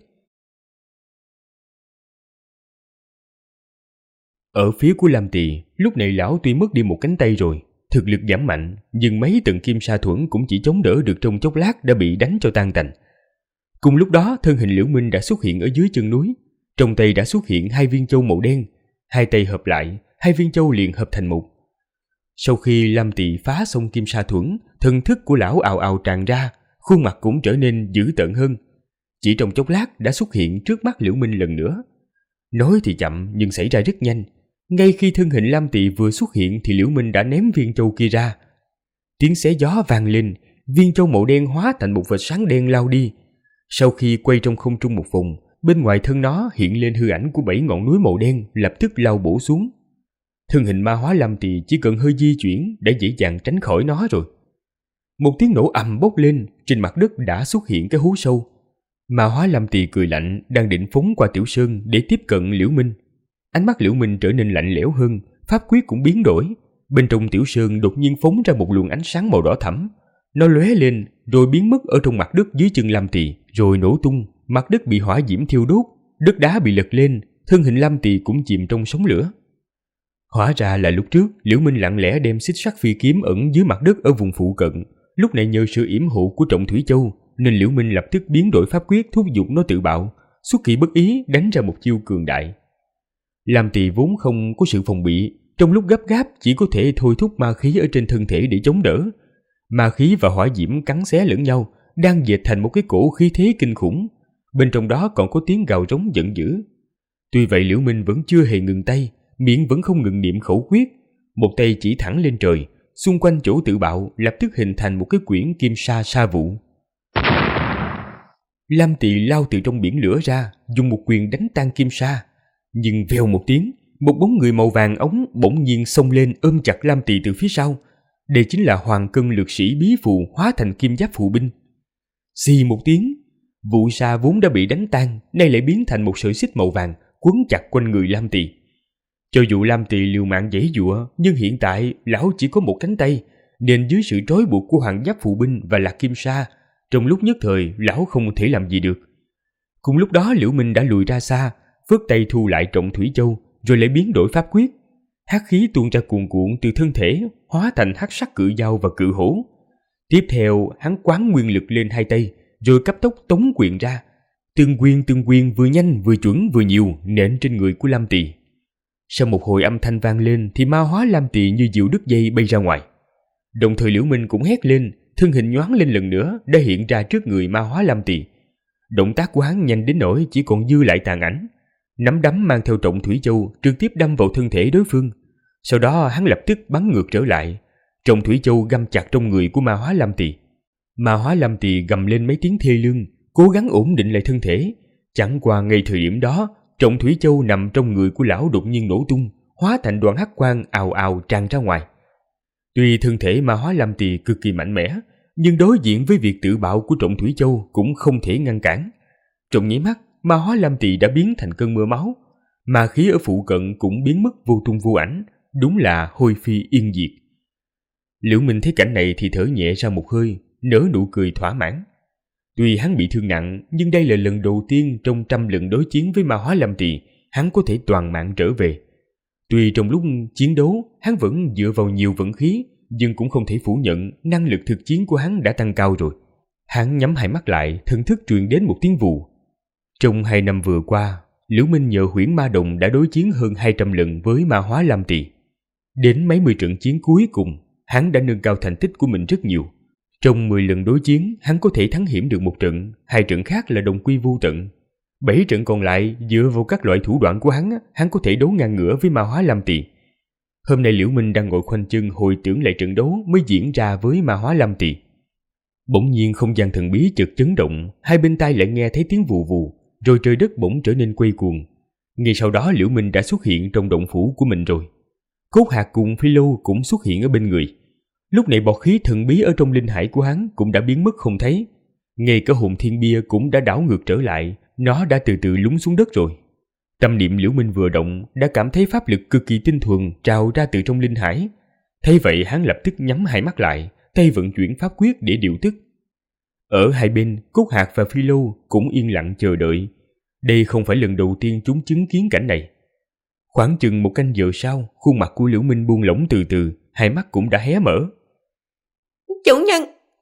Ở phía của Lam Tỳ, lúc này lão tuy mất đi một cánh tay rồi, thực lực giảm mạnh, nhưng mấy tầng kim sa thuẫn cũng chỉ chống đỡ được trong chốc lát đã bị đánh cho tan tành. Cùng lúc đó, thân hình Liễu Minh đã xuất hiện ở dưới chân núi, trong tay đã xuất hiện 2 viên châu màu đen, hai tay hợp lại, 2 viên châu liền hợp thành một. Sau khi Lam Tỳ phá xong kim sa thuẫn, thần thức của lão ào ào tràn ra, khuôn mặt cũng trở nên dữ tợn hơn. Chỉ trong chốc lát đã xuất hiện trước mắt Liễu Minh lần nữa. Nói thì chậm nhưng xảy ra rất nhanh. Ngay khi thân hình Lam Tỳ vừa xuất hiện thì Liễu Minh đã ném viên châu kia ra. Tiếng xé gió vang lên, viên châu màu đen hóa thành một vệt sáng đen lao đi. Sau khi quay trong không trung một vòng, bên ngoài thân nó hiện lên hư ảnh của 7 ngọn núi màu đen lập tức lao bổ xuống. Thân hình ma hóa Lam Tỳ chỉ cần hơi di chuyển đã dễ dàng tránh khỏi nó rồi. Một tiếng nổ ầm bốc lên, trên mặt đất đã xuất hiện cái hố sâu. Ma hóa Lam Tỳ cười lạnh, đang định phóng qua Tiểu Sơn để tiếp cận Liễu Minh. Ánh mắt Liễu Minh trở nên lạnh lẽo hơn, pháp quyết cũng biến đổi. Bên trong Tiểu Sơn đột nhiên phóng ra một luồng ánh sáng màu đỏ thẫm. Nó lóe lên rồi biến mất ở trong mặt đất dưới chân Lam Tỳ, rồi nổ tung. Mặt đất bị hỏa diễm thiêu đốt, đất đá bị lật lên, thân hình Lam Tỳ cũng chìm trong sóng lửa. Hóa ra là lúc trước Liễu Minh lặng lẽ đem xích sắt phi kiếm ẩn dưới mặt đất ở vùng phụ cận. Lúc này nhờ sự yểm hộ của Trọng Thủy Châu nên Liễu Minh lập tức biến đổi pháp quyết thúc giục nó tự bạo, xuất kỳ bất ý đánh ra một chiêu cường đại. Lam Tỳ vốn không có sự phòng bị, trong lúc gấp gáp chỉ có thể thôi thúc ma khí ở trên thân thể để chống đỡ. Ma khí và hỏa diễm cắn xé lẫn nhau, đang dệt thành một cái cổ khí thế kinh khủng. Bên trong đó còn có tiếng gào rống giận dữ. Tuy vậy Liễu Minh vẫn chưa hề ngừng tay, miệng vẫn không ngừng niệm khẩu quyết, một tay chỉ thẳng lên trời, xung quanh chỗ tự bạo lập tức hình thành một cái quyển kim sa sa vụ. Lam Tỳ lao từ trong biển lửa ra, dùng một quyền đánh tan kim sa, nhưng vèo một tiếng, một bóng người màu vàng ống bỗng nhiên xông lên ôm chặt Lam Tỳ từ phía sau. Đây chính là Hoàng Cân Lược Sĩ Bí Phù hóa thành kim giáp phù binh. Xì một tiếng, vụ sa vốn đã bị đánh tan, nay lại biến thành một sợi xích màu vàng quấn chặt quanh người Lam Tỳ. Cho dù Lam Tỳ liều mạng giãy giụa, nhưng hiện tại lão chỉ có một cánh tay, nên dưới sự trói buộc của Hoàng Giáp Phụ Binh và Lạc Kim Sa, trong lúc nhất thời lão không thể làm gì được. Cùng lúc đó Liễu Minh đã lùi ra xa, phất tay thu lại Trọng Thủy Châu, rồi lại biến đổi pháp quyết. Hắc khí tuôn ra cuồn cuộn từ thân thể, hóa thành hắc sắc cự dao và cự hổ. Tiếp theo hắn quán nguyên lực lên hai tay, rồi cấp tốc tống quyền ra. Từng quyền vừa nhanh vừa chuẩn vừa nhiều nện trên người của Lam Tỳ. Sau một hồi âm thanh vang lên thì ma hóa Lam Tỳ như diều đứt dây bay ra ngoài. Đồng thời Liễu Minh cũng hét lên, thân hình nhoáng lên lần nữa đã hiện ra trước người ma hóa Lam Tỳ. Động tác của hắn nhanh đến nỗi chỉ còn dư lại tàn ảnh. Nắm đấm mang theo Trọng Thủy Châu trực tiếp đâm vào thân thể đối phương. Sau đó hắn lập tức bắn ngược trở lại. Trọng Thủy Châu găm chặt trong người của ma hóa Lam Tỳ. Ma hóa Lam Tỳ gầm lên mấy tiếng thê lương, cố gắng ổn định lại thân thể. Chẳng qua ngay thời điểm đó, Trọng Thủy Châu nằm trong người của lão đột nhiên nổ tung, hóa thành đoàn hắc quang ào ào tràn ra ngoài. Tuy thân thể ma hóa Lam Tỳ cực kỳ mạnh mẽ, nhưng đối diện với việc tự bạo của Trọng Thủy Châu cũng không thể ngăn cản. Trong nháy mắt, ma hóa Lam Tỳ đã biến thành cơn mưa máu, ma khí ở phụ cận cũng biến mất vô tung vô ảnh, đúng là hôi phi yên diệt. Liễu Minh thấy cảnh này thì thở nhẹ ra một hơi, nở nụ cười thỏa mãn. Tuy hắn bị thương nặng, nhưng đây là lần đầu tiên trong 100 lần đối chiến với ma hóa Lam Tỳ, hắn có thể toàn mạng trở về. Tuy trong lúc chiến đấu, hắn vẫn dựa vào nhiều vận khí, nhưng cũng không thể phủ nhận năng lực thực chiến của hắn đã tăng cao rồi. Hắn nhắm hai mắt lại, thần thức truyền đến một tiếng vù. Trong 2 năm vừa qua, Liễu Minh nhờ Huyễn Ma Đồng đã đối chiến hơn 200 lần với ma hóa Lam Tỳ. Đến mấy mươi trận chiến cuối cùng, hắn đã nâng cao thành tích của mình rất nhiều. Trong 10 lần đối chiến, hắn có thể thắng hiểm được 1 trận, 2 trận khác là đồng quy vô tận. 7 trận còn lại dựa vào các loại thủ đoạn của hắn có thể đấu ngang ngửa với ma hóa Lam Tỳ. Hôm nay Liễu Minh đang ngồi khoanh chân hồi tưởng lại trận đấu mới diễn ra với ma hóa Lam Tỳ. Bỗng nhiên không gian thần bí chợt chấn động, hai bên tai lại nghe thấy tiếng vù vù, rồi trời đất bỗng trở nên quay cuồng. Ngay sau đó Liễu Minh đã xuất hiện trong động phủ của mình rồi. Cốt Hạc cùng Phi Lâu cũng xuất hiện ở bên người. Lúc này bọt khí thần bí ở trong linh hải của hắn cũng đã biến mất không thấy. Ngay cả hồn thiên bia cũng đã đảo ngược trở lại, nó đã từ từ lún xuống đất rồi. Tâm niệm Liễu Minh vừa động đã cảm thấy pháp lực cực kỳ tinh thuần trào ra từ trong linh hải. Thấy vậy hắn lập tức nhắm hai mắt lại, tay vận chuyển pháp quyết để điều tức. Ở hai bên, Cốt Hạc và Phi Lâu cũng yên lặng chờ đợi. Đây không phải lần đầu tiên chúng chứng kiến cảnh này. Khoảng chừng một canh giờ sau, khuôn mặt của Liễu Minh buông lỏng từ từ, hai mắt cũng đã hé mở.
Chủ nhân!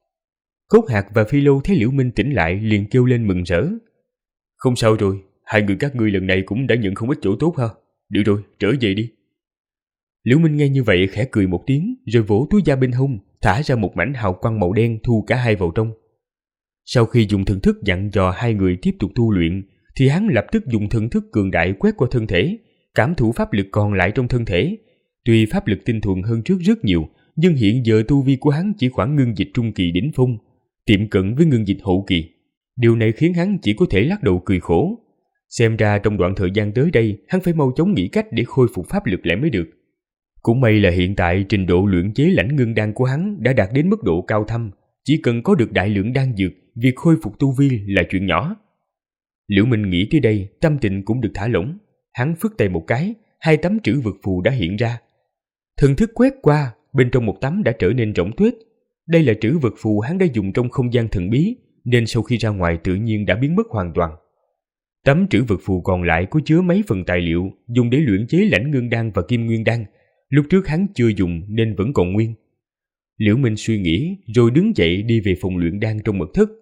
Cốt Hạc và Phi Lâu thấy Liễu Minh tỉnh lại liền kêu lên mừng rỡ. Không sao rồi, hai người các ngươi lần này cũng đã nhận không ít chỗ tốt ha. Được rồi, trở về đi. Liễu Minh nghe như vậy khẽ cười một tiếng, rồi vỗ túi da bên hông, thả ra một mảnh hào quang màu đen thu cả hai vào trong. Sau khi dùng thần thức dặn dò hai người tiếp tục tu luyện, thì hắn lập tức dùng thần thức cường đại quét qua thân thể, cảm thụ pháp lực còn lại trong thân thể. Tuy pháp lực tinh thuần hơn trước rất nhiều, nhưng hiện giờ tu vi của hắn chỉ khoảng ngưng dịch trung kỳ đỉnh phong, tiệm cận với ngưng dịch hậu kỳ. Điều này khiến hắn chỉ có thể lắc đầu cười khổ. Xem ra trong đoạn thời gian tới đây, hắn phải mau chóng nghĩ cách để khôi phục pháp lực lại mới được. Cũng may là hiện tại trình độ luyện chế lãnh ngưng đan của hắn đã đạt đến mức độ cao thâm, chỉ cần có được đại lượng đan dược, việc khôi phục tu vi là chuyện nhỏ. Liễu Minh nghĩ tới đây, tâm tình cũng được thả lỏng. Hắn phất tay một cái, hai tấm trữ vật phù đã hiện ra. Thần thức quét qua, bên trong một tấm đã trở nên rỗng tuếch. Đây là trữ vật phù hắn đã dùng trong không gian thần bí, nên sau khi ra ngoài tự nhiên đã biến mất hoàn toàn. Tấm trữ vật phù còn lại có chứa mấy phần tài liệu dùng để luyện chế lãnh ngưng đan và kim nguyên đan. Lúc trước hắn chưa dùng nên vẫn còn nguyên. Liễu Minh suy nghĩ rồi đứng dậy đi về phòng luyện đan trong mật thất.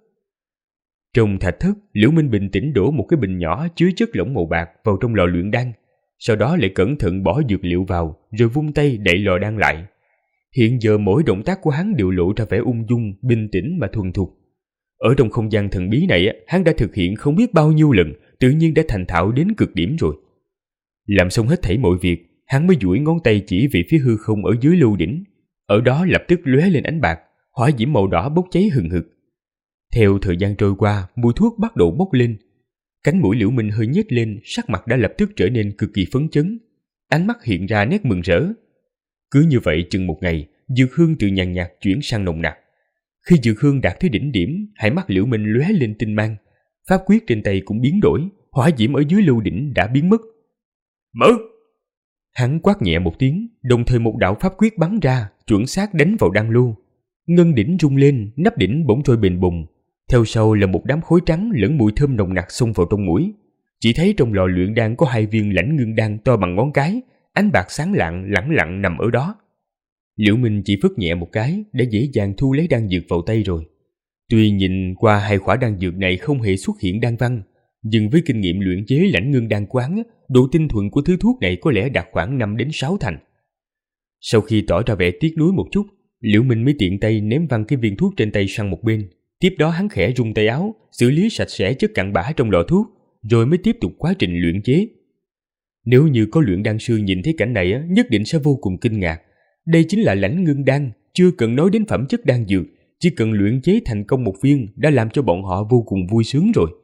Trong thạch thất, Liễu Minh bình tĩnh đổ một cái bình nhỏ chứa chất lỏng màu bạc vào trong lò luyện đan, sau đó lại cẩn thận bỏ dược liệu vào, rồi vung tay đậy lò đan lại. Hiện giờ mỗi động tác của hắn đều lộ ra vẻ ung dung, bình tĩnh mà thuần thục. Ở trong không gian thần bí này, hắn đã thực hiện không biết bao nhiêu lần, tự nhiên đã thành thạo đến cực điểm rồi. Làm xong hết thảy mọi việc, hắn mới duỗi ngón tay chỉ về phía hư không ở dưới lưu đỉnh. Ở đó lập tức lóe lên ánh bạc, hỏa diễm màu đỏ bốc cháy hừng hực. Theo thời gian trôi qua, mùi thuốc bắt đầu bốc lên. Cánh mũi Liễu Minh hơi nhếch lên, sắc mặt đã lập tức trở nên cực kỳ phấn chấn. Ánh mắt hiện ra nét mừng rỡ. Cứ như vậy chừng một ngày, dược hương từ nhàn nhạt chuyển sang nồng nặc. Khi dược hương đạt tới đỉnh điểm, hai mắt Liễu Minh lóe lên tinh mang. Pháp quyết trên tay cũng biến đổi, hỏa diễm ở dưới lưu đỉnh đã biến mất. Mở! Hắn quát nhẹ một tiếng, đồng thời một đạo pháp quyết bắn ra, chuẩn xác đánh vào đan lô. Ngân đỉnh rung lên, nắp đỉnh bỗng trôi bềnh bùng. Theo sau là một đám khói trắng lẫn mùi thơm nồng nặc xông vào trong mũi. Chỉ thấy trong lò luyện đan có hai viên lãnh ngưng đan to bằng ngón cái, ánh bạc sáng lạng lẳng lặng nằm ở đó. Liễu Minh chỉ phất nhẹ một cái đã dễ dàng thu lấy đan dược vào tay rồi. Tuy nhìn qua hai khỏa đan dược này không hề xuất hiện đan văn, nhưng với kinh nghiệm luyện chế lãnh ngưng đan quán, độ tinh thuần của thứ thuốc này có lẽ đạt khoảng 5 đến 6 thành. Sau khi tỏ ra vẻ tiếc nuối một chút, Liễu Minh mới tiện tay ném văng cái viên thuốc trên tay sang một bên. Tiếp đó hắn khẽ rung tay áo, xử lý sạch sẽ chất cặn bã trong lọ thuốc, rồi mới tiếp tục quá trình luyện chế. Nếu như có luyện đan sư nhìn thấy cảnh này, nhất định sẽ vô cùng kinh ngạc. Đây chính là lãnh ngưng đan, chưa cần nói đến phẩm chất đan dược, chỉ cần luyện chế thành công một viên đã làm cho bọn họ vô cùng vui sướng rồi.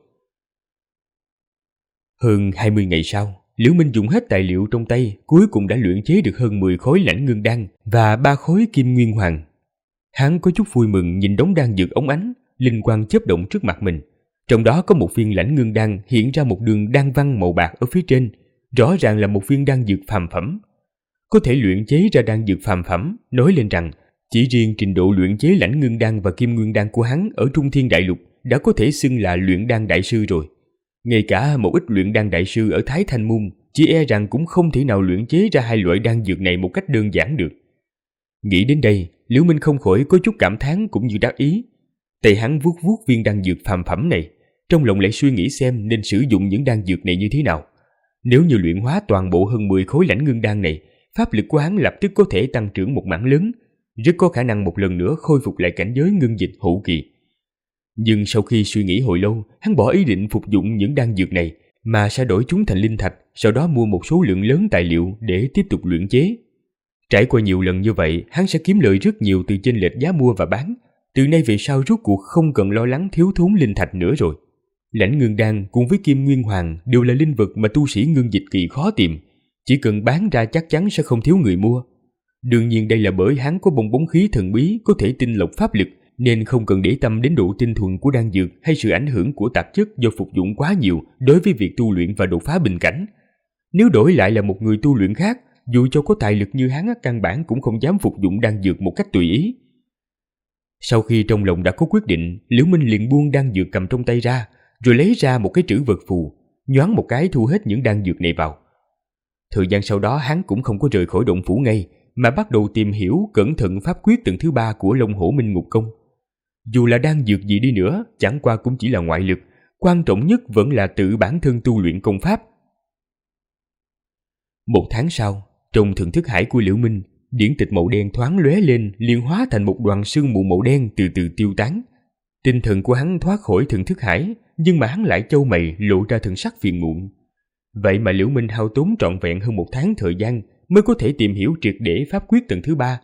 Hơn 20 ngày sau, Liễu Minh dùng hết tài liệu trong tay, cuối cùng đã luyện chế được hơn 10 khối lãnh ngưng đan và 3 khối kim nguyên hoàng. Hắn có chút vui mừng nhìn đống đan dược óng ánh, linh quang chớp động trước mặt mình. Trong đó có một viên lãnh ngưng đan hiện ra một đường đan văn màu bạc ở phía trên, rõ ràng là một viên đan dược phàm phẩm. Có thể luyện chế ra đan dược phàm phẩm, nói lên rằng chỉ riêng trình độ luyện chế lãnh ngưng đan và kim nguyên đan của hắn ở Trung Thiên Đại Lục đã có thể xưng là luyện đan đại sư rồi. Ngay cả một ít luyện đan đại sư ở Thái Thanh Môn chỉ e rằng cũng không thể nào luyện chế ra hai loại đan dược này một cách đơn giản được. Nghĩ đến đây, Liễu Minh không khỏi có chút cảm thán cũng như đắc ý. Tay hắn vuốt vuốt viên đan dược phàm phẩm này, trong lòng lại suy nghĩ xem nên sử dụng những đan dược này như thế nào. Nếu như luyện hóa toàn bộ hơn 10 khối lãnh ngưng đan này, pháp lực của hắn lập tức có thể tăng trưởng một mảng lớn, rất có khả năng một lần nữa khôi phục lại cảnh giới ngưng dịch hậu kỳ. Nhưng sau khi suy nghĩ hồi lâu, hắn bỏ ý định phục dụng những đan dược này, mà sẽ đổi chúng thành linh thạch, sau đó mua một số lượng lớn tài liệu để tiếp tục luyện chế. Trải qua nhiều lần như vậy, hắn sẽ kiếm lợi rất nhiều từ chênh lệch giá mua và bán. Từ nay về sau rốt cuộc không cần lo lắng thiếu thốn linh thạch nữa rồi. Lãnh ngưng đan cùng với kim nguyên hoàng đều là linh vật mà tu sĩ ngưng dịch kỳ khó tìm, chỉ cần bán ra chắc chắn sẽ không thiếu người mua. Đương nhiên đây là bởi hắn có bong bóng khí thần bí có thể tinh lọc pháp lực, nên không cần để tâm đến độ tinh thuần của đan dược hay sự ảnh hưởng của tạp chất do phục dụng quá nhiều đối với việc tu luyện và đột phá bình cảnh. Nếu đổi lại là một người tu luyện khác, dù cho có tài lực như hắn, căn bản cũng không dám phục dụng đan dược một cách tùy ý. Sau khi trong lòng đã có quyết định, Liễu Minh liền buông đan dược cầm trong tay ra, rồi lấy ra một cái trữ vật phù, nhoáng một cái thu hết những đan dược này vào. Thời gian sau đó hắn cũng không có rời khỏi động phủ ngay, mà bắt đầu tìm hiểu cẩn thận pháp quyết tầng thứ 3 của Long Hổ Minh Ngục Công. Dù là đan dược gì đi nữa, chẳng qua cũng chỉ là ngoại lực, quan trọng nhất vẫn là tự bản thân tu luyện công pháp. Một tháng sau, trong thần thức hải của Liễu Minh, điển tịch màu đen thoáng lóe lên, liền hóa thành một đoàn sương mù màu đen từ từ tiêu tán. Tinh thần của hắn thoát khỏi thần thức hải, nhưng mà hắn lại chau mày, lộ ra thần sắc phiền muộn. Vậy mà Liễu Minh hao tốn trọn vẹn hơn 1 tháng thời gian mới có thể tìm hiểu triệt để pháp quyết tầng thứ 3.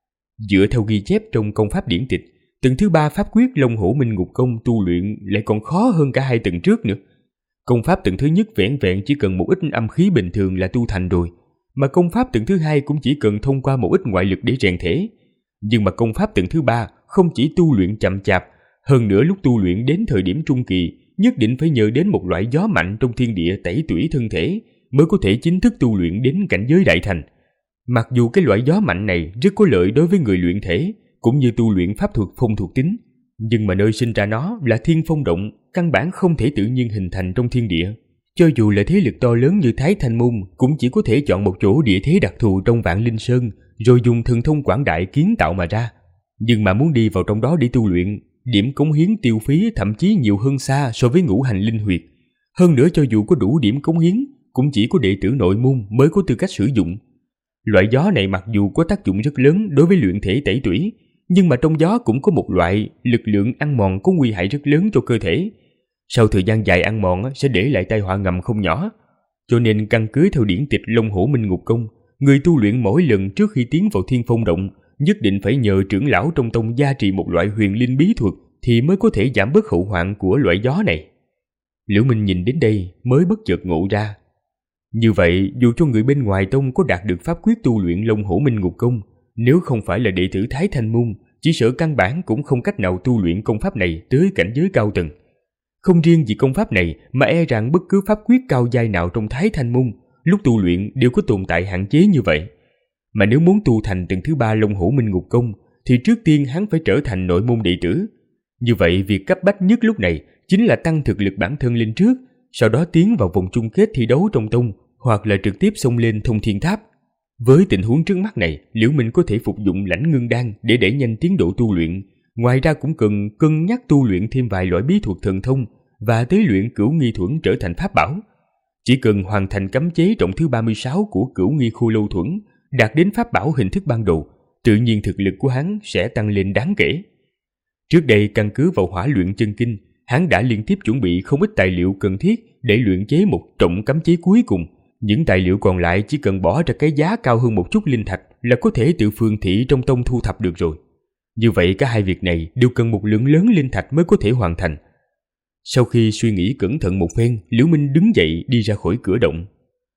Dựa theo ghi chép trong công pháp điển tịch, tầng thứ 3 pháp quyết Long Hổ Minh Ngục Công tu luyện lại còn khó hơn cả 2 tầng trước nữa. Công pháp tầng thứ nhất vẻn vẹn chỉ cần một ít âm khí bình thường là tu thành rồi, mà công pháp tầng thứ 2 cũng chỉ cần thông qua một ít ngoại lực để rèn thể. Nhưng mà công pháp tầng thứ 3 không chỉ tu luyện chậm chạp, hơn nữa lúc tu luyện đến thời điểm trung kỳ, nhất định phải nhờ đến một loại gió mạnh trong thiên địa tẩy tủy thân thể mới có thể chính thức tu luyện đến cảnh giới đại thành. Mặc dù cái loại gió mạnh này rất có lợi đối với người luyện thể, cũng như tu luyện pháp thuật phong thuộc tính, nhưng mà nơi sinh ra nó là thiên phong động, căn bản không thể tự nhiên hình thành trong thiên địa. Cho dù là thế lực to lớn như Thái Thanh Môn, cũng chỉ có thể chọn một chỗ địa thế đặc thù trong Vạn Linh Sơn, rồi dùng thần thông quảng đại kiến tạo mà ra. Nhưng mà muốn đi vào trong đó để tu luyện, điểm cống hiến tiêu phí thậm chí nhiều hơn xa so với ngũ hành linh huyệt. Hơn nữa cho dù có đủ điểm cống hiến, cũng chỉ có đệ tử nội môn mới có tư cách sử dụng. Loại gió này mặc dù có tác dụng rất lớn đối với luyện thể tẩy tủy, nhưng mà trong gió cũng có một loại lực lượng ăn mòn có nguy hại rất lớn cho cơ thể. Sau thời gian dài ăn mòn sẽ để lại tai họa ngầm không nhỏ. Cho nên căn cứ theo điển tịch Long Hổ Minh Ngục Công, người tu luyện mỗi lần trước khi tiến vào thiên phong động nhất định phải nhờ trưởng lão trong tông gia trì một loại huyền linh bí thuật thì mới có thể giảm bớt hậu hoạn của loại gió này. Liễu Minh nhìn đến đây mới bất chợt ngộ ra. Như vậy, dù cho người bên ngoài tông có đạt được pháp quyết tu luyện Long Hổ Minh Ngục Công, nếu không phải là đệ tử Thái Thanh Môn, chỉ sợ căn bản cũng không cách nào tu luyện công pháp này tới cảnh giới cao tầng. Không riêng vì công pháp này mà e rằng bất cứ pháp quyết cao giai nào trong Thái Thanh Môn lúc tu luyện đều có tồn tại hạn chế như vậy. Mà nếu muốn tu thành tầng thứ 3 Long Hổ Minh Ngục Công thì trước tiên hắn phải trở thành nội môn đệ tử. Như vậy việc cấp bách nhất lúc này chính là tăng thực lực bản thân lên trước, sau đó tiến vào vòng chung kết thi đấu trong tông, hoặc là trực tiếp xông lên Thông Thiên Tháp. Với tình huống trước mắt này, Liễu Minh có thể phục dụng Lãnh Ngưng Đan để đẩy nhanh tiến độ tu luyện. Ngoài ra cũng cần cân nhắc tu luyện thêm vài loại bí thuật thần thông và tế luyện Cửu Nghi Thuẫn trở thành pháp bảo. Chỉ cần hoàn thành cấm chế trọng thứ 36 của Cửu Nghi Khô Lâu Thuẫn, đạt đến pháp bảo hình thức ban đầu, tự nhiên thực lực của hắn sẽ tăng lên đáng kể. Trước đây căn cứ vào Hỏa Luyện Chân Kinh, hắn đã liên tiếp chuẩn bị không ít tài liệu cần thiết để luyện chế một trọng cấm chế cuối cùng. Những tài liệu còn lại chỉ cần bỏ ra cái giá cao hơn một chút linh thạch là có thể tự phường thị trong tông thu thập được rồi. Như vậy cả hai việc này đều cần một lượng lớn linh thạch mới có thể hoàn thành. Sau khi suy nghĩ cẩn thận một phen, Liễu Minh đứng dậy đi ra khỏi cửa động.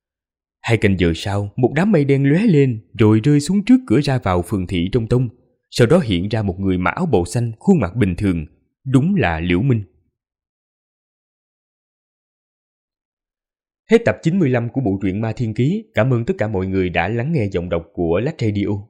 2 canh giờ sau, một đám mây đen lóe lên rồi rơi xuống trước cửa ra vào phường thị trong tông. Sau đó hiện ra một người mặc áo bào xanh, khuôn mặt bình thường. Đúng là Liễu Minh. Hết tập 95 của bộ truyện Ma Thiên Ký. Cảm ơn tất cả mọi người đã lắng nghe giọng đọc của Lách Radio.